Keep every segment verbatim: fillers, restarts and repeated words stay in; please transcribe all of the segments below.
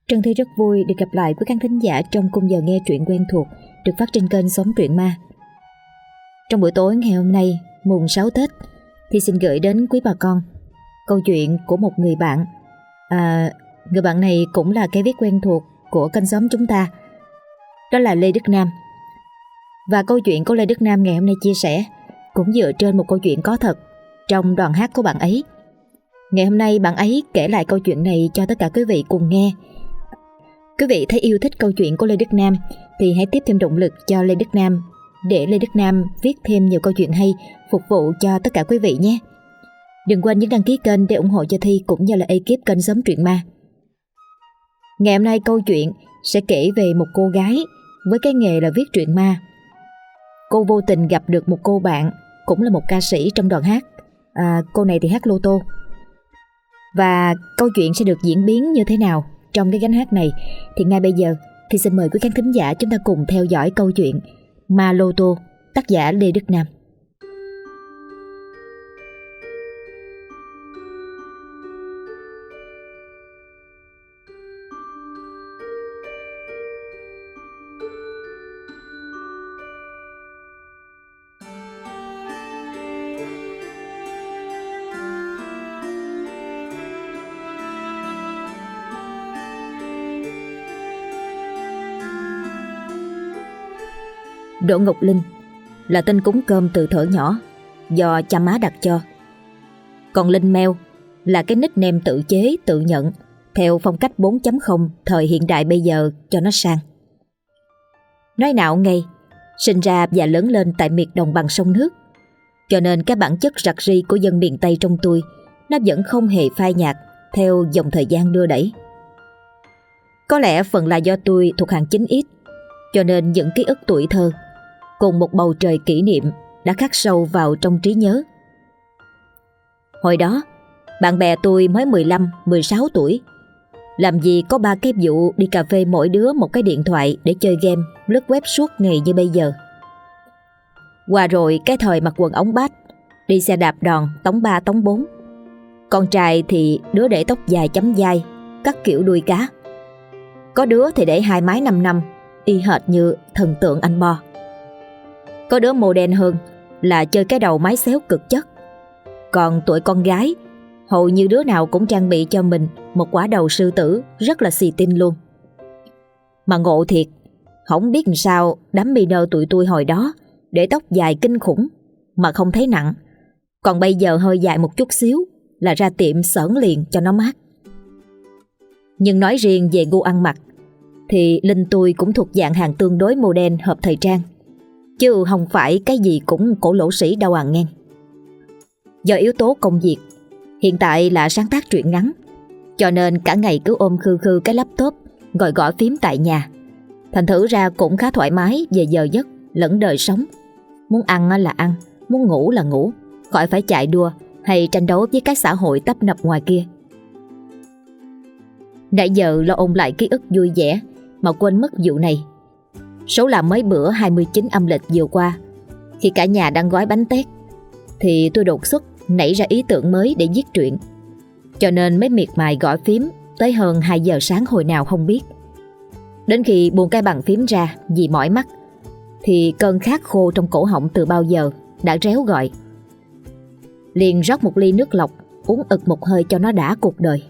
Trân Thi rất vui được gặp lại quý khán thính giả trong khung giờ nghe truyện quen thuộc được phát trên kênh Sống Truyện Ma. Trong buổi tối ngày hôm nay, mùng sáu Tết, thì xin gửi đến quý bà con câu chuyện của một người bạn. À, người bạn này cũng là cái viết quen thuộc của kênh Sống chúng ta, đó là Lê Đức Nam. Và câu chuyện của Lê Đức Nam ngày hôm nay chia sẻ cũng dựa trên một câu chuyện có thật trong đoàn hát của bạn ấy. Ngày hôm nay bạn ấy kể lại câu chuyện này cho tất cả quý vị cùng nghe. Quý vị thấy yêu thích câu chuyện của Lê Đức Nam thì hãy tiếp thêm động lực cho Lê Đức Nam, để Lê Đức Nam viết thêm nhiều câu chuyện hay phục vụ cho tất cả quý vị nhé. Đừng quên nhấn đăng ký kênh để ủng hộ cho Thi cũng như là ekip kênh Sống Truyện Ma. Ngày hôm nay câu chuyện sẽ kể về một cô gái với cái nghề là viết truyện ma. Cô vô tình gặp được một cô bạn cũng là một ca sĩ trong đoàn hát. À, cô này thì hát lô tô. Và câu chuyện sẽ được diễn biến như thế nào trong cái gánh hát này thì ngay bây giờ thì xin mời quý khán thính giả chúng ta cùng theo dõi câu chuyện Ma Lô Tô, tác giả Lê Đức Nam. Đỗ Ngọc Linh là tên cúng cơm từ thuở nhỏ do cha má đặt cho. Còn Linh Meo là cái nickname tự chế tự nhận theo phong cách bốn chấm không thời hiện đại bây giờ cho nó sang. Nói nào ngay, sinh ra và lớn lên tại miệt đồng bằng sông nước, cho nên cái bản chất rặt ri của dân miền Tây trong tôi nó vẫn không hề phai nhạt theo dòng thời gian đưa đẩy. Có lẽ phần là do tôi thuộc hàng chín x, cho nên những ký ức tuổi thơ cùng một bầu trời kỷ niệm đã khắc sâu vào trong trí nhớ. Hồi đó, bạn bè tôi mới mười lăm, mười sáu tuổi, làm gì có ba cái vụ đi cà phê mỗi đứa một cái điện thoại để chơi game, lướt web suốt ngày như bây giờ. Qua rồi cái thời mặc quần ống bát, đi xe đạp đòn tống ba tống bốn. Con trai thì đứa để tóc dài chấm vai, cắt kiểu đuôi cá. Có đứa thì để hai mái năm năm, y hệt như thần tượng anh Bo. Có đứa mô đen hơn là chơi cái đầu mái xéo cực chất. Còn tụi con gái hầu như đứa nào cũng trang bị cho mình một quả đầu sư tử rất là xì tin luôn. Mà ngộ thiệt, không biết làm sao đám miner tụi tôi hồi đó để tóc dài kinh khủng mà không thấy nặng. Còn bây giờ hơi dài một chút xíu là ra tiệm xởn liền cho nó mát. Nhưng nói riêng về gu ăn mặc thì Linh tôi cũng thuộc dạng hàng tương đối modern hợp thời trang, chứ không phải cái gì cũng cổ lỗ sĩ đâu à nghe. Do yếu tố công việc, hiện tại là sáng tác truyện ngắn, cho nên cả ngày cứ ôm khư khư cái laptop gọi gõ phím tại nhà. Thành thử ra cũng khá thoải mái về giờ giấc lẫn đời sống. Muốn ăn là ăn, muốn ngủ là ngủ, khỏi phải chạy đua hay tranh đấu với cái xã hội tấp nập ngoài kia. Nãy giờ lo ôn lại ký ức vui vẻ mà quên mất vụ này. Số là mới bữa hai mươi chín âm lịch vừa qua, khi cả nhà đang gói bánh tét, thì tôi đột xuất nảy ra ý tưởng mới để viết truyện, cho nên mới miệt mài gõ phím tới hơn hai giờ sáng hồi nào không biết. Đến khi buông cái bàn phím ra vì mỏi mắt, thì cơn khát khô trong cổ họng từ bao giờ đã réo gọi. Liền rót một ly nước lọc uống ực một hơi cho nó đã cuộc đời.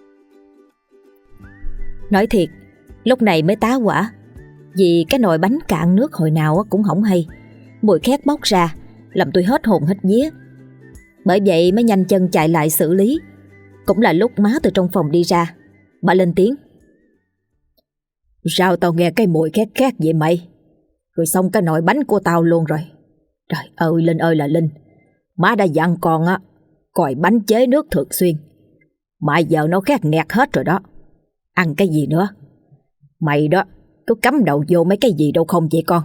Nói thiệt, lúc này mới tá hỏa, vì cái nồi bánh cạn nước hồi nào cũng hỏng hay, mùi khét bốc ra làm tôi hết hồn hết vía. Bởi vậy mới nhanh chân chạy lại xử lý. Cũng là lúc má từ trong phòng đi ra, bà lên tiếng: "Sao tao nghe cái mùi khét khét vậy mày? Rồi xong cái nồi bánh của tao luôn rồi." Trời ơi Linh ơi là Linh, má đã dặn con á coi bánh chế nước thường xuyên, mà giờ nó khét nghẹt hết rồi đó. Ăn cái gì nữa? Mày đó có cắm đầu vô mấy cái gì đâu không vậy con?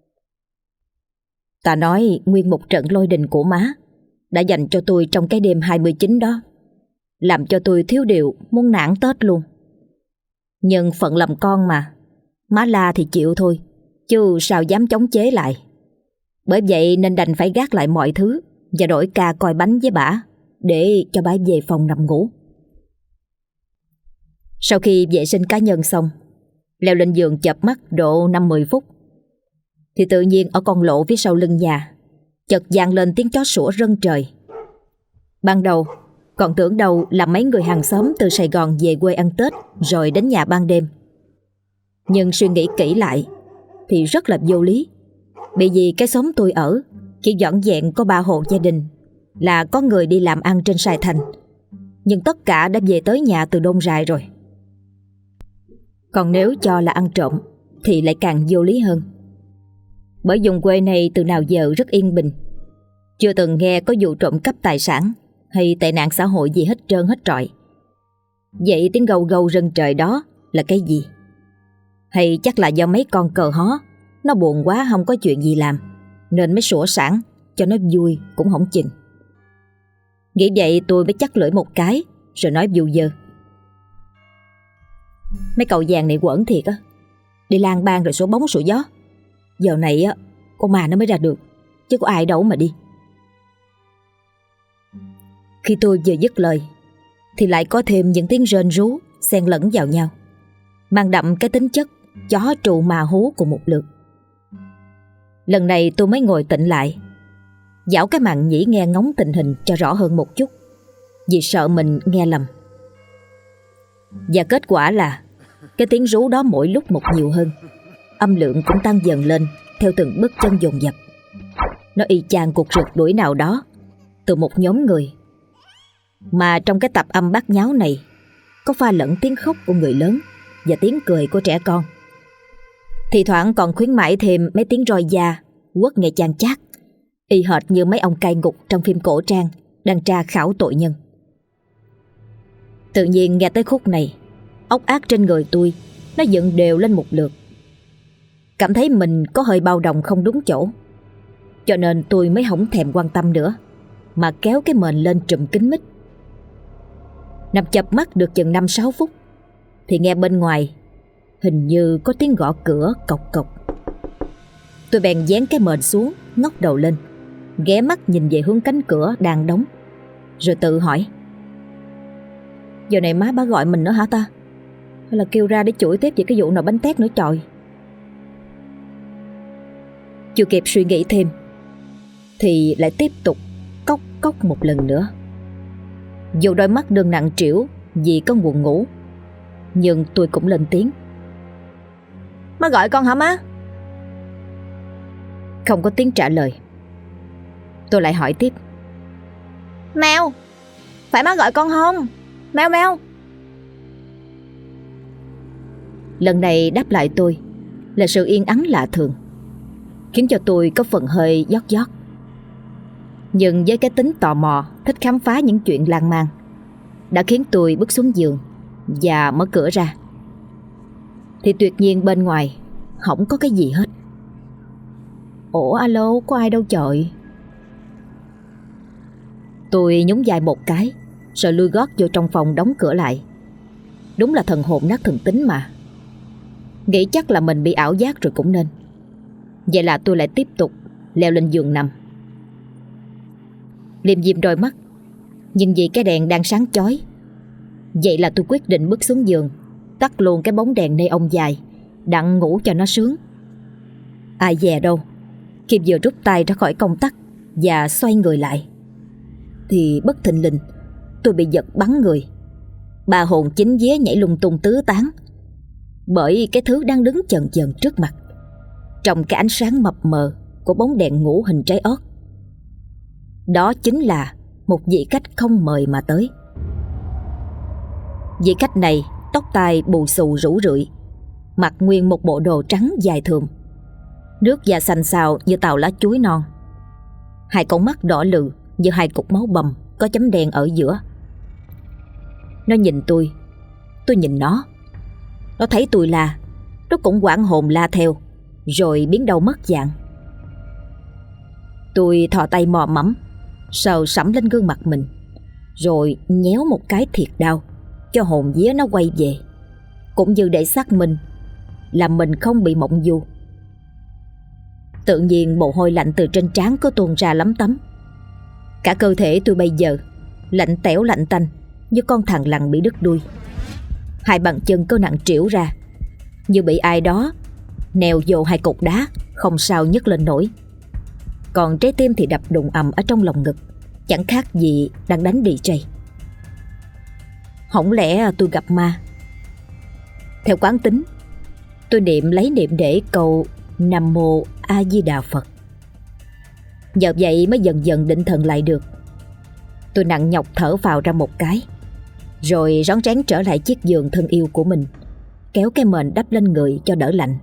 Ta nói nguyên một trận lôi đình của má đã dành cho tôi trong cái đêm hai mươi chín đó, làm cho tôi thiếu điều muốn nản Tết luôn. Nhưng phận làm con mà, má la thì chịu thôi, chứ sao dám chống chế lại. Bởi vậy nên đành phải gác lại mọi thứ và đổi ca coi bánh với bả để cho bả về phòng nằm ngủ. Sau khi vệ sinh cá nhân xong, leo lên giường chợp mắt độ năm mười phút, thì tự nhiên ở con lộ phía sau lưng nhà chợt vang lên tiếng chó sủa rân trời. Ban đầu còn tưởng đâu là mấy người hàng xóm từ Sài Gòn về quê ăn Tết rồi đến nhà ban đêm. Nhưng suy nghĩ kỹ lại thì rất là vô lý. Bởi vì cái xóm tôi ở chỉ dọn dẹn có ba hộ gia đình là có người đi làm ăn trên Sài Thành, nhưng tất cả đã về tới nhà từ đôn rài rồi. Còn nếu cho là ăn trộm thì lại càng vô lý hơn. Bởi vùng quê này từ nào giờ rất yên bình, chưa từng nghe có vụ trộm cắp tài sản hay tệ nạn xã hội gì hết trơn hết trọi. Vậy tiếng gâu gâu rân trời đó là cái gì? Hay chắc là do mấy con cờ hó nó buồn quá không có chuyện gì làm nên mới sủa sảng cho nó vui cũng không chừng. Nghĩ vậy tôi mới chắc lưỡi một cái rồi nói vù vơ: Mấy cậu vàng này quẩn thiệt á, đi lang bang rồi số bóng sủa gió. Giờ này á con ma nó mới ra được, chứ có ai đâu mà đi. Khi tôi vừa dứt lời thì lại có thêm những tiếng rên rú xen lẫn vào nhau, mang đậm cái tính chất chó trù mà hú cùng một lượt. Lần này tôi mới ngồi tịnh lại, dảo cái màn nhĩ nghe ngóng tình hình cho rõ hơn một chút, vì sợ mình nghe lầm. Và kết quả là cái tiếng rú đó mỗi lúc một nhiều hơn, âm lượng cũng tăng dần lên theo từng bước chân dồn dập. Nó y chang cuộc rượt đuổi nào đó từ một nhóm người, mà trong cái tập âm bát nháo này có pha lẫn tiếng khóc của người lớn và tiếng cười của trẻ con. Thì thoảng còn khuyến mãi thêm mấy tiếng roi da quất nghe chan chát, y hệt như mấy ông cai ngục trong phim cổ trang đang tra khảo tội nhân. Tự nhiên nghe tới khúc này, ốc ác trên người tôi nó dựng đều lên một lượt. Cảm thấy mình có hơi bao đồng không đúng chỗ, cho nên tôi mới không thèm quan tâm nữa, mà kéo cái mền lên trùm kín mít. Nằm chợp mắt được chừng năm sáu phút thì nghe bên ngoài hình như có tiếng gõ cửa cộc cộc. Tôi bèn dán cái mền xuống, ngóc đầu lên, ghé mắt nhìn về hướng cánh cửa đang đóng, rồi tự hỏi: Giờ này má bà gọi mình nữa hả ta? Hay là kêu ra để chửi tiếp về cái vụ nồi bánh tét nữa trời? Chưa kịp suy nghĩ thêm thì lại tiếp tục cốc cốc một lần nữa. Dù đôi mắt đương nặng trĩu vì có buồn ngủ, nhưng tôi cũng lên tiếng: Má gọi con hả má? Không có tiếng trả lời. Tôi lại hỏi tiếp: Mèo, phải má gọi con không? Mèo mèo. Lần này đáp lại tôi là sự yên ắng lạ thường, khiến cho tôi có phần hơi giót giót. Nhưng với cái tính tò mò thích khám phá những chuyện lan man đã khiến tôi bước xuống giường và mở cửa ra, thì tuyệt nhiên bên ngoài không có cái gì hết. Ủa alo, có ai đâu trời. Tôi nhún vai một cái rồi lui gót vô trong phòng đóng cửa lại. Đúng là thần hồn nát thần tính mà. Nghĩ chắc là mình bị ảo giác rồi cũng nên. Vậy là tôi lại tiếp tục leo lên giường nằm. Liêm diêm đôi mắt, nhưng vì cái đèn đang sáng chói, vậy là tôi quyết định bước xuống giường, tắt luôn cái bóng đèn neon dài, đặng ngủ cho nó sướng. Ai dè đâu, khi vừa rút tay ra khỏi công tắc và xoay người lại thì bất thình lình tôi bị giật bắn người. Ba hồn chín vía nhảy lung tung tứ tán bởi cái thứ đang đứng chần chần trước mặt, trong cái ánh sáng mập mờ của bóng đèn ngủ hình trái ớt. Đó chính là một vị khách không mời mà tới. Vị khách này tóc tai bù xù rủ rượi, mặc nguyên một bộ đồ trắng dài thườm, nước da xanh xao như tàu lá chuối non, hai con mắt đỏ lừ như hai cục máu bầm có chấm đen ở giữa. Nó nhìn tôi, tôi nhìn nó. Nó thấy tôi la, nó cũng hoảng hồn la theo, rồi biến đâu mất dạng. Tôi thò tay mò mẫm, sờ sẫm lên gương mặt mình, rồi nhéo một cái thiệt đau cho hồn vía nó quay về, cũng như để xác minh là mình không bị mộng du. Tự nhiên mồ hôi lạnh từ trên trán có tuôn ra lấm tấm. Cả cơ thể tôi bây giờ lạnh tẻo lạnh tanh như con thằn lằn bị đứt đuôi. Hai bàn chân có nặng trĩu ra, như bị ai đó nèo vô hai cục đá, không sao nhấc lên nổi. Còn trái tim thì đập đùng ầm ở trong lòng ngực, chẳng khác gì đang đánh đi jay. Hổng lẽ tôi gặp ma? Theo quán tính, tôi niệm lấy niệm để câu Nam Mô A Di Đà Phật. Nhờ vậy mới dần dần định thần lại được. Tôi nặng nhọc thở vào ra một cái, rồi rón rén trở lại chiếc giường thân yêu của mình, kéo cái mền đắp lên người cho đỡ lạnh.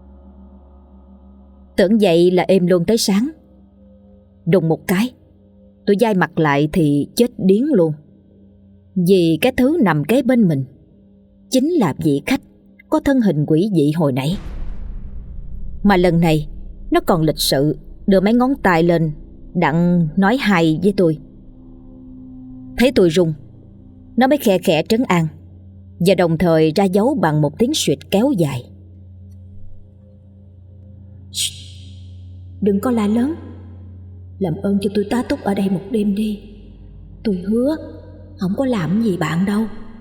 Tưởng vậy là êm luôn tới sáng. Đùng một cái, tôi dai mặt lại thì chết điếng luôn. Vì cái thứ nằm kế bên mình chính là vị khách có thân hình quỷ dị hồi nãy. Mà lần này nó còn lịch sự đưa mấy ngón tay lên, đặng nói hay với tôi. Thấy tôi run, nó mới khe khẽ trấn an, và đồng thời ra dấu bằng một tiếng suýt kéo dài. Đừng có la lớn. Làm ơn cho tôi tá túc ở đây một đêm đi. Tôi hứa không có làm gì bạn đâu.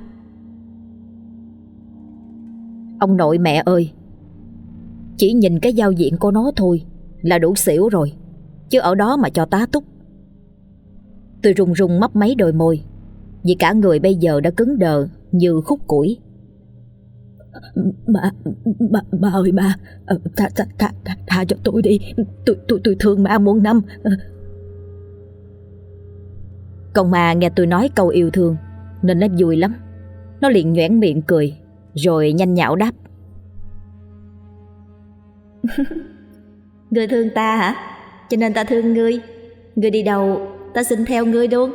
Ông nội mẹ ơi, chỉ nhìn cái giao diện của nó thôi là đủ xỉu rồi, chứ ở đó mà cho tá túc. Tôi run run mấp máy đôi môi, vì cả người bây giờ đã cứng đờ như khúc củi. Mà, mà, mà ơi mà, tha, tha, tha, tha, tha cho tôi đi, tôi, tôi, tôi thương ma muôn năm. Con ma nghe tôi nói câu yêu thương nên nó vui lắm. Nó liền nhoẻn miệng cười, rồi nhanh nhảu đáp. Ngươi thương ta hả? Cho nên ta thương ngươi. Ngươi đi đâu ta xin theo ngươi luôn.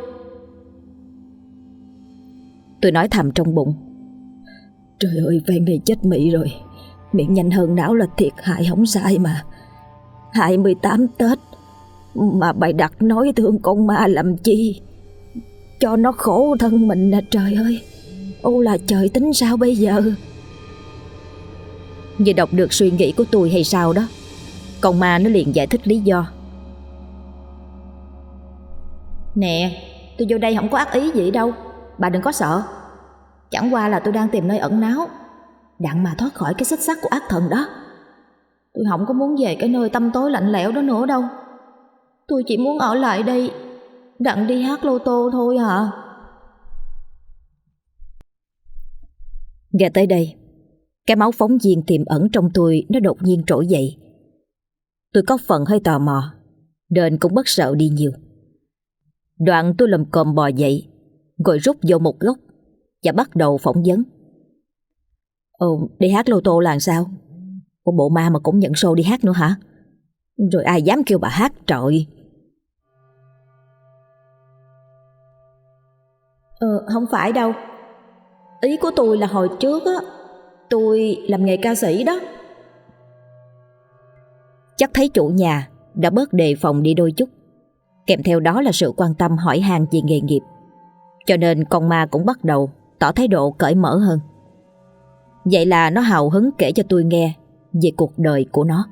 Tôi nói thầm trong bụng. Trời ơi, phen này chết mị rồi. Miệng nhanh hơn não là thiệt hại không sai mà. hai mươi tám Tết mà bày đặt nói thương con ma làm chi? Cho nó khổ thân mình nè trời ơi. Ô là trời, tính sao bây giờ? Như đọc được suy nghĩ của tôi hay sao đó, con ma nó liền giải thích lý do. Nè, tôi vô đây không có ác ý gì đâu, bà đừng có sợ. Chẳng qua là tôi đang tìm nơi ẩn náu, đặng mà thoát khỏi cái xích sắt của ác thần đó. Tôi không có muốn về cái nơi tăm tối lạnh lẽo đó nữa đâu. Tôi chỉ muốn ở lại đây đặng đi hát lô tô thôi à. Nghe tới đây, cái máu phóng viên tiềm ẩn trong tôi nó đột nhiên trỗi dậy. Tôi có phần hơi tò mò, nên cũng bất sợ đi nhiều. Đoạn tôi lầm cồm bò dậy, rồi rút vô một góc và bắt đầu phỏng vấn. Ồ, đi hát lô tô là sao? Ủa, bộ ma mà cũng nhận show đi hát nữa hả? Rồi ai dám kêu bà hát trời? Ờ, không phải đâu. Ý của tôi là hồi trước á, tôi làm nghề ca sĩ đó. Chắc thấy chủ nhà đã bớt đề phòng đi đôi chút, kèm theo đó là sự quan tâm hỏi han về nghề nghiệp, cho nên con ma cũng bắt đầu tỏ thái độ cởi mở hơn. Vậy là nó hào hứng kể cho tôi nghe về cuộc đời của nó.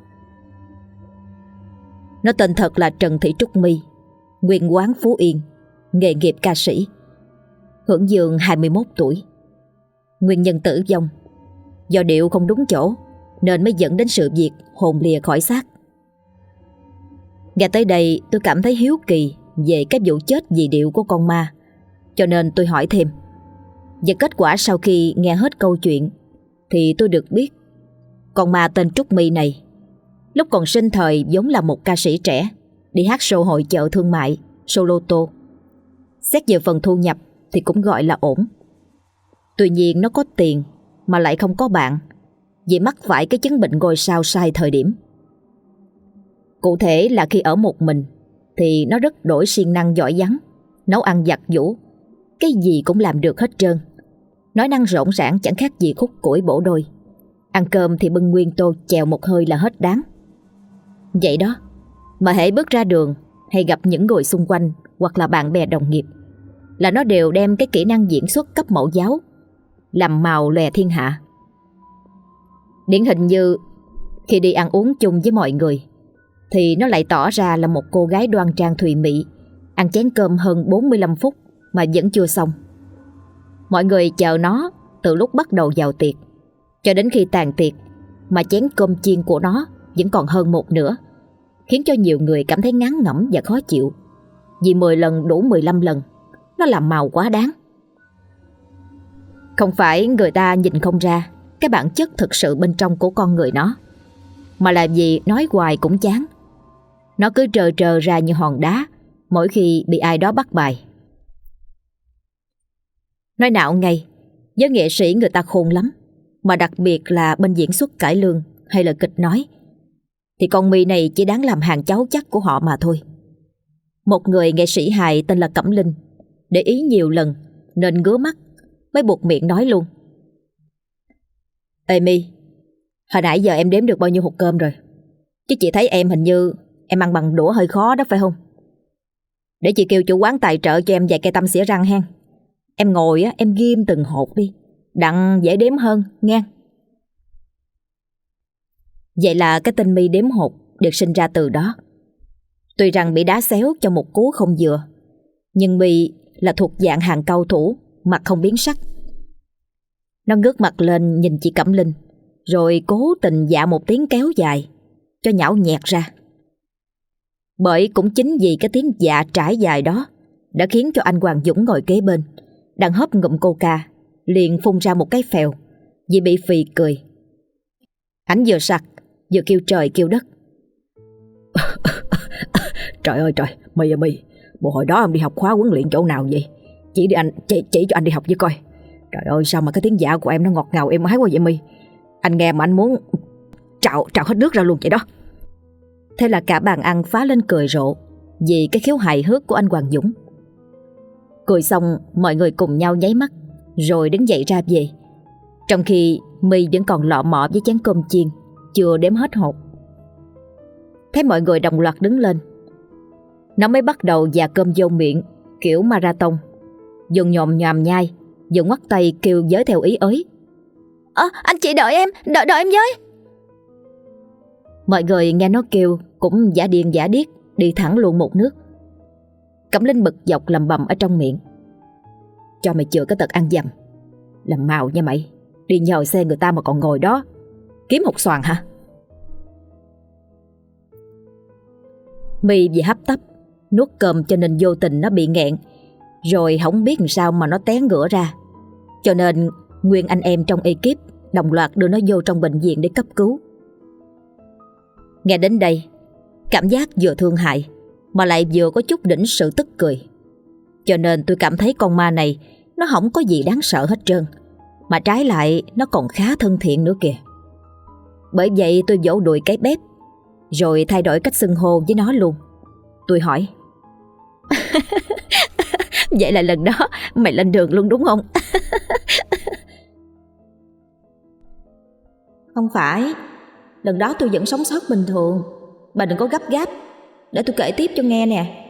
Nó tên thật là Trần Thị Trúc My, nguyên quán Phú Yên, nghề nghiệp ca sĩ, hưởng dương hai mươi mốt tuổi. Nguyên nhân tử vong do điệu không đúng chỗ nên mới dẫn đến sự việc hồn lìa khỏi xác. Nghe tới đây tôi cảm thấy hiếu kỳ về cái vụ chết vì điệu của con ma, cho nên tôi hỏi thêm. Và kết quả sau khi nghe hết câu chuyện thì tôi được biết con ma tên Trúc My này lúc còn sinh thời vốn là một ca sĩ trẻ, đi hát show hội chợ thương mại, show lô tô. Xét về phần thu nhập thì cũng gọi là ổn. Tuy nhiên nó có tiền mà lại không có bạn, vì mắc phải cái chứng bệnh ngôi sao sai thời điểm. Cụ thể là khi ở một mình thì nó rất đổi siêng năng giỏi giắng, nấu ăn giặt giũ, cái gì cũng làm được hết trơn. Nói năng rỗng rãng chẳng khác gì khúc củi bổ đôi. Ăn cơm thì bưng nguyên tô chèo một hơi là hết đáng. Vậy đó, mà hễ bước ra đường hay gặp những người xung quanh hoặc là bạn bè đồng nghiệp là nó đều đem cái kỹ năng diễn xuất cấp mẫu giáo làm màu lòe thiên hạ. Điển hình như khi đi ăn uống chung với mọi người thì nó lại tỏ ra là một cô gái đoan trang thùy mị, ăn chén cơm hơn bốn mươi lăm phút mà vẫn chưa xong. Mọi người chờ nó từ lúc bắt đầu vào tiệc cho đến khi tàn tiệc, mà chén cơm chiên của nó vẫn còn hơn một nửa, khiến cho nhiều người cảm thấy ngán ngẩm và khó chịu. Vì mười lần đủ mười lăm lần, nó làm màu quá đáng. Không phải người ta nhìn không ra cái bản chất thực sự bên trong của con người nó, mà là vì nói hoài cũng chán. Nó cứ trờ trờ ra như hòn đá mỗi khi bị ai đó bắt bài. Nói nạo ngay, với nghệ sĩ người ta khôn lắm, mà đặc biệt là bên diễn xuất cải lương hay là kịch nói, thì con My này chỉ đáng làm hàng cháu chắc của họ mà thôi. Một người nghệ sĩ hài tên là Cẩm Linh để ý nhiều lần nên ngứa mắt, mới buộc miệng nói luôn: Ê My, hồi nãy giờ em đếm được bao nhiêu hộp cơm rồi? Chứ chị thấy em hình như em ăn bằng đũa hơi khó đó phải không? Để chị kêu chủ quán tài trợ cho em vài cây tăm xỉa răng hen. Em ngồi á, em ghim từng hột đi, đặng dễ đếm hơn nghe. Vậy là cái tên My đếm hột được sinh ra từ đó. Tuy rằng bị đá xéo cho một cú không vừa, nhưng My là thuộc dạng hàng cao thủ, mặt không biến sắc. Nó ngước mặt lên nhìn chị Cẩm Linh, rồi cố tình dạ một tiếng kéo dài cho nhão nhẹt ra. Bởi cũng chính vì cái tiếng dạ trải dài đó đã khiến cho anh Hoàng Dũng ngồi kế bên, đang hớp ngụm coca, liền phun ra một cái phèo vì bị phì cười. Anh vừa sặc vừa kêu trời kêu đất: Trời ơi trời, My ơi My, bộ hồi đó em đi học khóa huấn luyện chỗ nào vậy? Chỉ đi anh chỉ, chỉ cho anh đi học với coi. Trời ơi, sao mà cái tiếng dạ của em nó ngọt ngào êm ái quá vậy My? Anh nghe mà anh muốn trào trào hết nước ra luôn vậy đó. Thế là cả bàn ăn phá lên cười rộ vì cái khiếu hài hước của anh Hoàng Dũng. Cười xong, mọi người cùng nhau nháy mắt rồi đứng dậy ra về, trong khi My vẫn còn lọ mọ với chén cơm chiên chưa đếm hết hột. Thấy mọi người đồng loạt đứng lên, nó mới bắt đầu dà cơm vô miệng kiểu marathon, vừa nhòm nhòm nhai vừa ngoắt tay kêu giới theo ý ới: Ờ, anh chị đợi em, đợi đợi em với. Mọi người nghe nó kêu cũng giả điên giả điếc đi thẳng luôn một nước. Cẩm Linh bực dọc lầm bầm ở trong miệng: Cho mày chừa cái tật ăn dầm, làm màu nha mày, đi nhờ xe người ta mà còn ngồi đó kiếm hột xoàn hả? My vì hấp tấp nuốt cơm cho nên vô tình nó bị nghẹn, rồi không biết làm sao mà nó té ngửa ra, cho nên nguyên anh em trong ekip đồng loạt đưa nó vô trong bệnh viện để cấp cứu. Nghe đến đây, cảm giác vừa thương hại mà lại vừa có chút đỉnh sự tức cười, cho nên tôi cảm thấy con ma này nó không có gì đáng sợ hết trơn, mà trái lại nó còn khá thân thiện nữa kìa. Bởi vậy tôi vỗ đùi cái bếp, rồi thay đổi cách xưng hô với nó luôn. Tôi hỏi: Vậy là lần đó mày lên đường luôn đúng không? Không phải, lần đó tôi vẫn sống sót bình thường. Bà đừng có gấp gáp, để tôi kể tiếp cho nghe nè.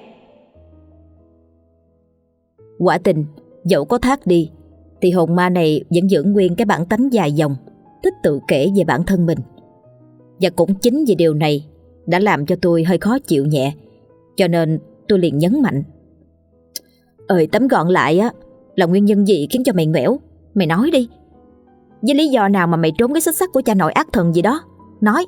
Quả tình, dẫu có thác đi thì hồn ma này vẫn giữ nguyên cái bản tánh dài dòng, thích tự kể về bản thân mình. Và cũng chính vì điều này đã làm cho tôi hơi khó chịu nhẹ, cho nên tôi liền nhấn mạnh: Ơi, tóm gọn lại á, là nguyên nhân gì khiến cho mày ngoẻo? Mày nói đi. Với lý do nào mà mày trốn cái xích sắt của cha nội ác thần gì đó? Nói.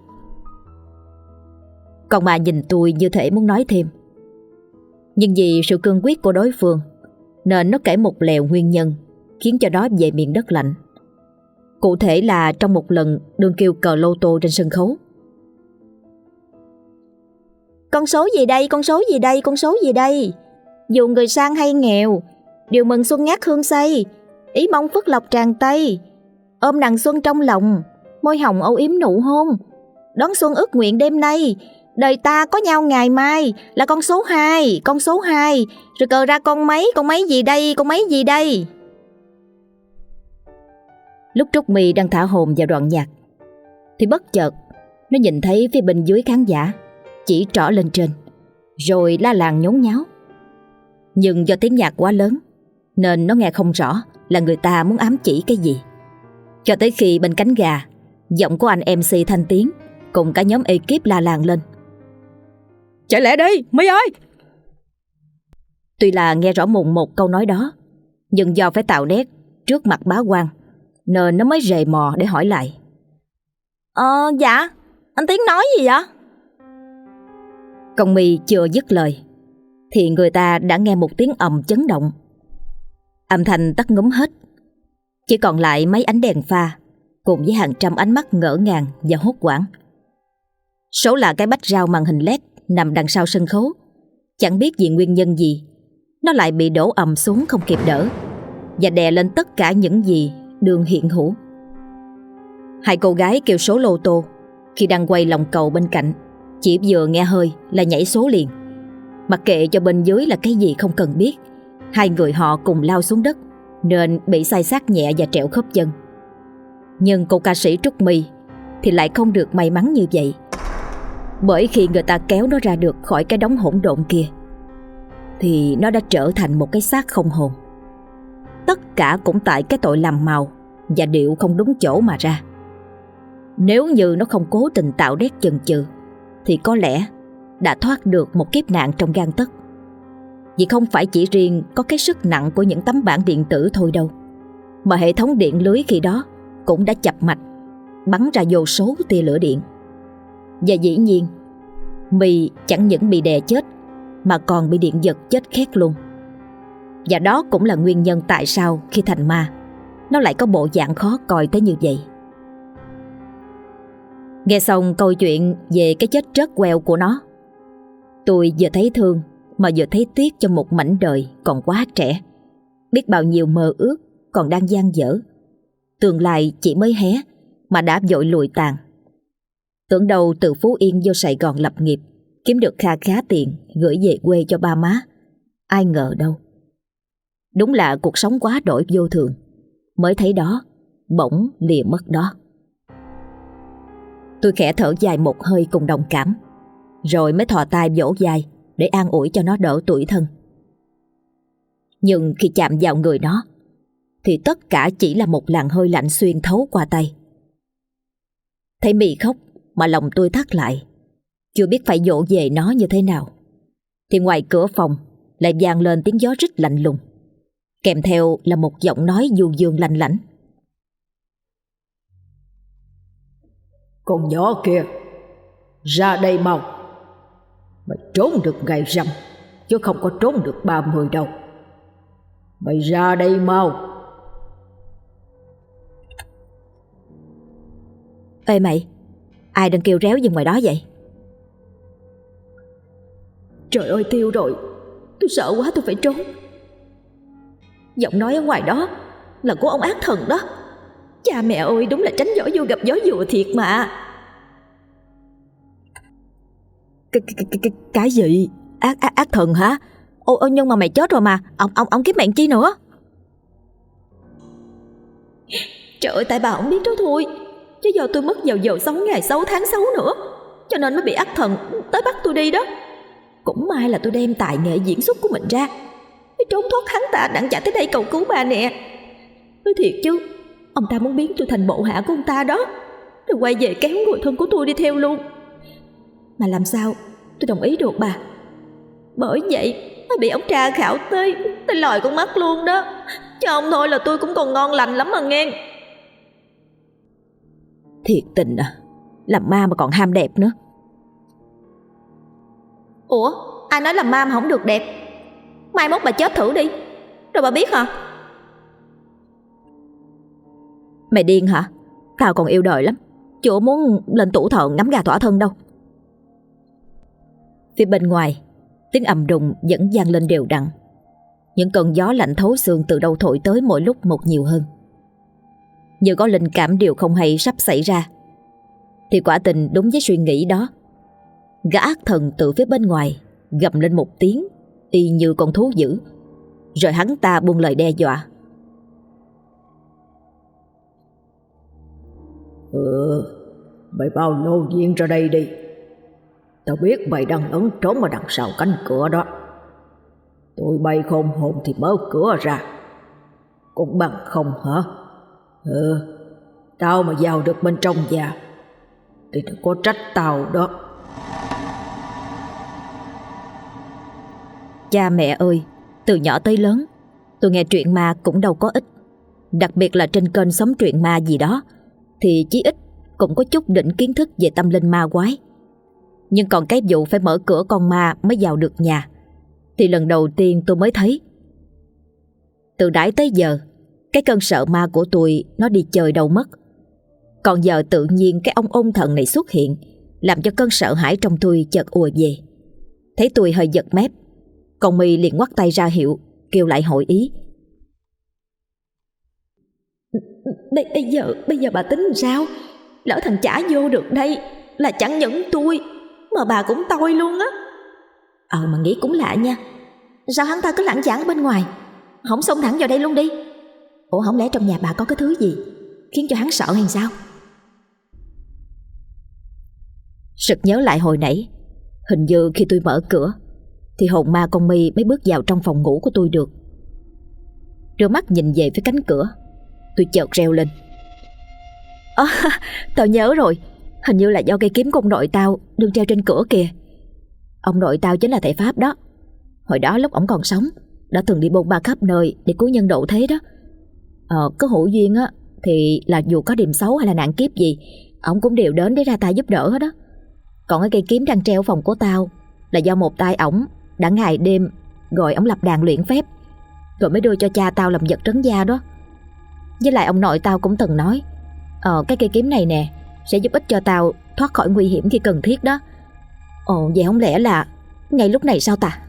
Còn bà nhìn tôi như thể muốn nói thêm, nhưng vì sự cương quyết của đối phương nên nó kể một lèo nguyên nhân khiến cho nó về miền đất lạnh. Cụ thể là trong một lần đương kêu cờ lô tô trên sân khấu. Con số gì đây, con số gì đây, con số gì đây? Dù người sang hay nghèo, đều mừng xuân ngát hương xây, ý mong phước lộc tràn tây, ôm đằng xuân trong lòng, môi hồng âu yếm nụ hôn, đón xuân ước nguyện đêm nay, đời ta có nhau ngày mai, là con số hai, con số hai, rồi cờ ra con mấy, con mấy gì đây, con mấy gì đây. Lúc Trúc My đang thả hồn vào đoạn nhạc thì bất chợt nó nhìn thấy phía bên dưới khán giả chỉ trỏ lên trên, rồi la làng nhốn nháo. Nhưng do tiếng nhạc quá lớn nên nó nghe không rõ là người ta muốn ám chỉ cái gì. Cho tới khi bên cánh gà, giọng của anh em xê Thanh Tiến cùng cả nhóm ekip la làng lên: Chạy lẹ đi, My ơi! Tuy là nghe rõ mồn một câu nói đó, nhưng do phải tạo nét trước mặt bá quan, nên nó mới rề mò để hỏi lại. Ờ dạ, anh Tiến nói gì vậy? Con My chưa dứt lời thì người ta đã nghe một tiếng ầm chấn động. Âm thanh tắt ngúm hết, chỉ còn lại mấy ánh đèn pha cùng với hàng trăm ánh mắt ngỡ ngàng và hốt hoảng. Số là cái bách rau màn hình led nằm đằng sau sân khấu, chẳng biết vì nguyên nhân gì nó lại bị đổ ầm xuống không kịp đỡ và đè lên tất cả những gì đường hiện hữu. Hai cô gái kêu số lô tô khi đang quay lòng cầu bên cạnh, chỉ vừa nghe hơi là nhảy số liền, mặc kệ cho bên dưới là cái gì không cần biết. Hai người họ cùng lao xuống đất nên bị sai sát nhẹ và trẹo khớp chân. Nhưng cô ca sĩ Trúc My thì lại không được may mắn như vậy, bởi khi người ta kéo nó ra được khỏi cái đống hỗn độn kia thì nó đã trở thành một cái xác không hồn. Tất cả cũng tại cái tội làm màu và điệu không đúng chỗ mà ra. Nếu như nó không cố tình tạo đét chần chừ thì có lẽ đã thoát được một kiếp nạn trong gang tấc. Vì không phải chỉ riêng có cái sức nặng của những tấm bảng điện tử thôi đâu, mà hệ thống điện lưới khi đó cũng đã chập mạch, bắn ra vô số tia lửa điện. Và dĩ nhiên My chẳng những bị đè chết mà còn bị điện giật chết khét luôn. Và đó cũng là nguyên nhân tại sao khi thành ma nó lại có bộ dạng khó coi tới như vậy. Nghe xong câu chuyện về cái chết rớt queo của nó, tôi vừa thấy thương mà vừa thấy tiếc cho một mảnh đời còn quá trẻ, biết bao nhiêu mơ ước còn đang dang dở. Tương lai chỉ mới hé mà đã vội lùi tàn. Tưởng đâu từ Phú Yên vô Sài Gòn lập nghiệp, kiếm được kha khá tiền gửi về quê cho ba má. Ai ngờ đâu. Đúng là cuộc sống quá đổi vô thường. Mới thấy đó, bỗng lìa mất đó. Tôi khẽ thở dài một hơi cùng đồng cảm, rồi mới thò tay vỗ vai để an ủi cho nó đỡ tủi thân. Nhưng khi chạm vào người nó thì tất cả chỉ là một làn hơi lạnh xuyên thấu qua tay. Thấy My khóc mà lòng tôi thắt lại, chưa biết phải dỗ về nó như thế nào, thì ngoài cửa phòng lại vang lên tiếng gió rít lạnh lùng, kèm theo là một giọng nói du dương lanh lảnh. Con nhỏ kia, ra đây mau. Mày trốn được ngày rằm, chứ không có trốn được ba mươi đâu. Mày ra đây mau. Ê mày, ai đang kêu réo gì ngoài đó vậy? Trời ơi Tiêu rồi, tôi sợ quá tôi phải trốn. Giọng nói ở ngoài đó là của ông ác thần đó. Cha mẹ ơi, đúng là tránh gió vô gặp gió vừa thiệt mà. Cái, cái, cái, cái, cái gì? Ác, ác, ác thần hả? Ôi, ôi nhưng mà mày chết rồi mà. Ông ông ông kiếp mạng chi nữa? Trời ơi, tại bà không biết đó thôi. Chứ giờ tôi mất vào giờ xấu, ngày xấu, tháng xấu nữa, cho nên mới bị ác thần tới bắt tôi đi đó. Cũng may là tôi đem tài nghệ diễn xuất của mình ra, mới trốn thoát hắn ta đặng chạy tới đây cầu cứu bà nè. Nói thiệt chứ, ông ta muốn biến tôi thành bộ hạ của ông ta đó, rồi quay về kéo người thân của tôi đi theo luôn. Mà làm sao tôi đồng ý được bà? Bởi vậy mới bị ông tra khảo tới tới lòi con mắt luôn đó. Chứ ông thôi là tôi cũng còn ngon lành lắm mà nghe. Thiệt tình à, làm ma mà còn ham đẹp nữa. Ủa, ai nói làm ma mà không được đẹp? Mai mốt bà chết thử đi, rồi bà biết hả? Mày điên hả? Tao còn yêu đời lắm, chưa muốn lên tủ thợ ngắm gà tỏa thân đâu. Phía bên ngoài, tiếng ầm đùng vẫn vang lên đều đặn. Những cơn gió lạnh thấu xương từ đâu thổi tới mỗi lúc một nhiều hơn. Như có linh cảm điều không hay sắp xảy ra. Thì quả tình đúng với suy nghĩ đó, gã ác thần từ phía bên ngoài gầm lên một tiếng y như con thú dữ, rồi hắn ta buông lời đe dọa. Ừ, mày bao lô viên ra đây đi. Tao biết mày đang ẩn trốn ở đằng sau cánh cửa đó. Tụi bay khôn hồn thì mở cửa ra, cũng bằng không hả? Ừ, tao mà vào được bên trong nhà thì đừng có trách tao đó. Cha mẹ ơi, từ nhỏ tới lớn tôi nghe truyện ma cũng đâu có ít. Đặc biệt là trên kênh Sống Truyện Ma gì đó thì chí ít cũng có chút đỉnh kiến thức về tâm linh ma quái. Nhưng còn cái vụ phải mở cửa con ma mới vào được nhà thì lần đầu tiên tôi mới thấy. Từ đãi tới giờ, cái cơn sợ ma của tôi nó đi chơi đâu mất. Còn giờ tự nhiên cái ông ôn thần này xuất hiện, làm cho cơn sợ hãi trong tôi chợt ùa về. Thấy tôi hơi giật mép, con My liền ngoắt tay ra hiệu, kêu lại hội ý. Bây, bây giờ bây giờ bà tính làm sao? Lỡ thằng chả vô được đây là chẳng những tôi mà bà cũng tôi luôn á. Ờ mà nghĩ cũng lạ nha, sao hắn ta cứ lảng vảng bên ngoài, không xông thẳng vào đây luôn đi? Ủa không lẽ trong nhà bà có cái thứ gì khiến cho hắn sợ hay sao? Sực nhớ lại hồi nãy, hình như khi tôi mở cửa thì hồn ma con My mới bước vào trong phòng ngủ của tôi được. Đưa mắt nhìn về phía cánh cửa, tôi chợt reo lên. À, tao nhớ rồi, hình như là do cây kiếm của ông nội tao đương treo trên cửa kìa. Ông nội tao chính là thầy Pháp đó. Hồi đó lúc ổng còn sống đã từng đi bôn ba khắp nơi để cứu nhân độ thế đó. Ờ, có hữu duyên á thì là dù có điềm xấu hay là nạn kiếp gì, ổng cũng đều đến để ra tay giúp đỡ hết đó. Còn cái cây kiếm đang treo phòng của tao là do một tay ổng đã ngày đêm gọi ổng lập đàn luyện phép, rồi mới đưa cho cha tao làm vật trấn gia đó. Với lại ông nội tao cũng từng nói, Ờ cái cây kiếm này nè sẽ giúp ích cho tao thoát khỏi nguy hiểm khi cần thiết đó. Ồ vậy không lẽ là ngay lúc này sao ta?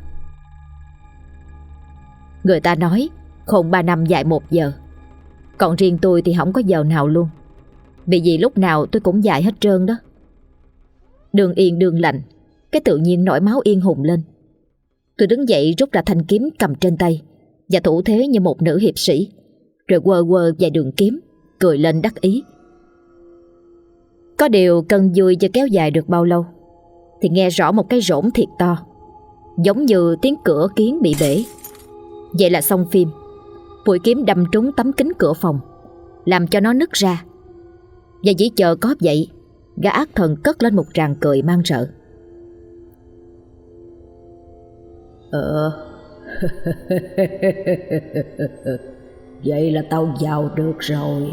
Người ta nói khôn ba năm dại một giờ, còn riêng tôi thì không có giờ nào luôn, vì vì lúc nào tôi cũng dại hết trơn đó. Đường yên đường lành, cái tự nhiên nổi máu yên hùng lên. Tôi đứng dậy rút ra thanh kiếm cầm trên tay và thủ thế như một nữ hiệp sĩ, rồi quơ quơ vài đường kiếm, cười lên đắc ý. Có điều cơn vui chưa kéo dài được bao lâu thì nghe rõ một cái rỗng thiệt to, giống như tiếng cửa kiến bị bể. Vậy là xong phim. Mũi kiếm đâm trúng tấm kính cửa phòng, làm cho nó nứt ra. Và chỉ chờ có vậy, gã ác thần cất lên một tràng cười man rợ. Ờ vậy là tao vào được rồi.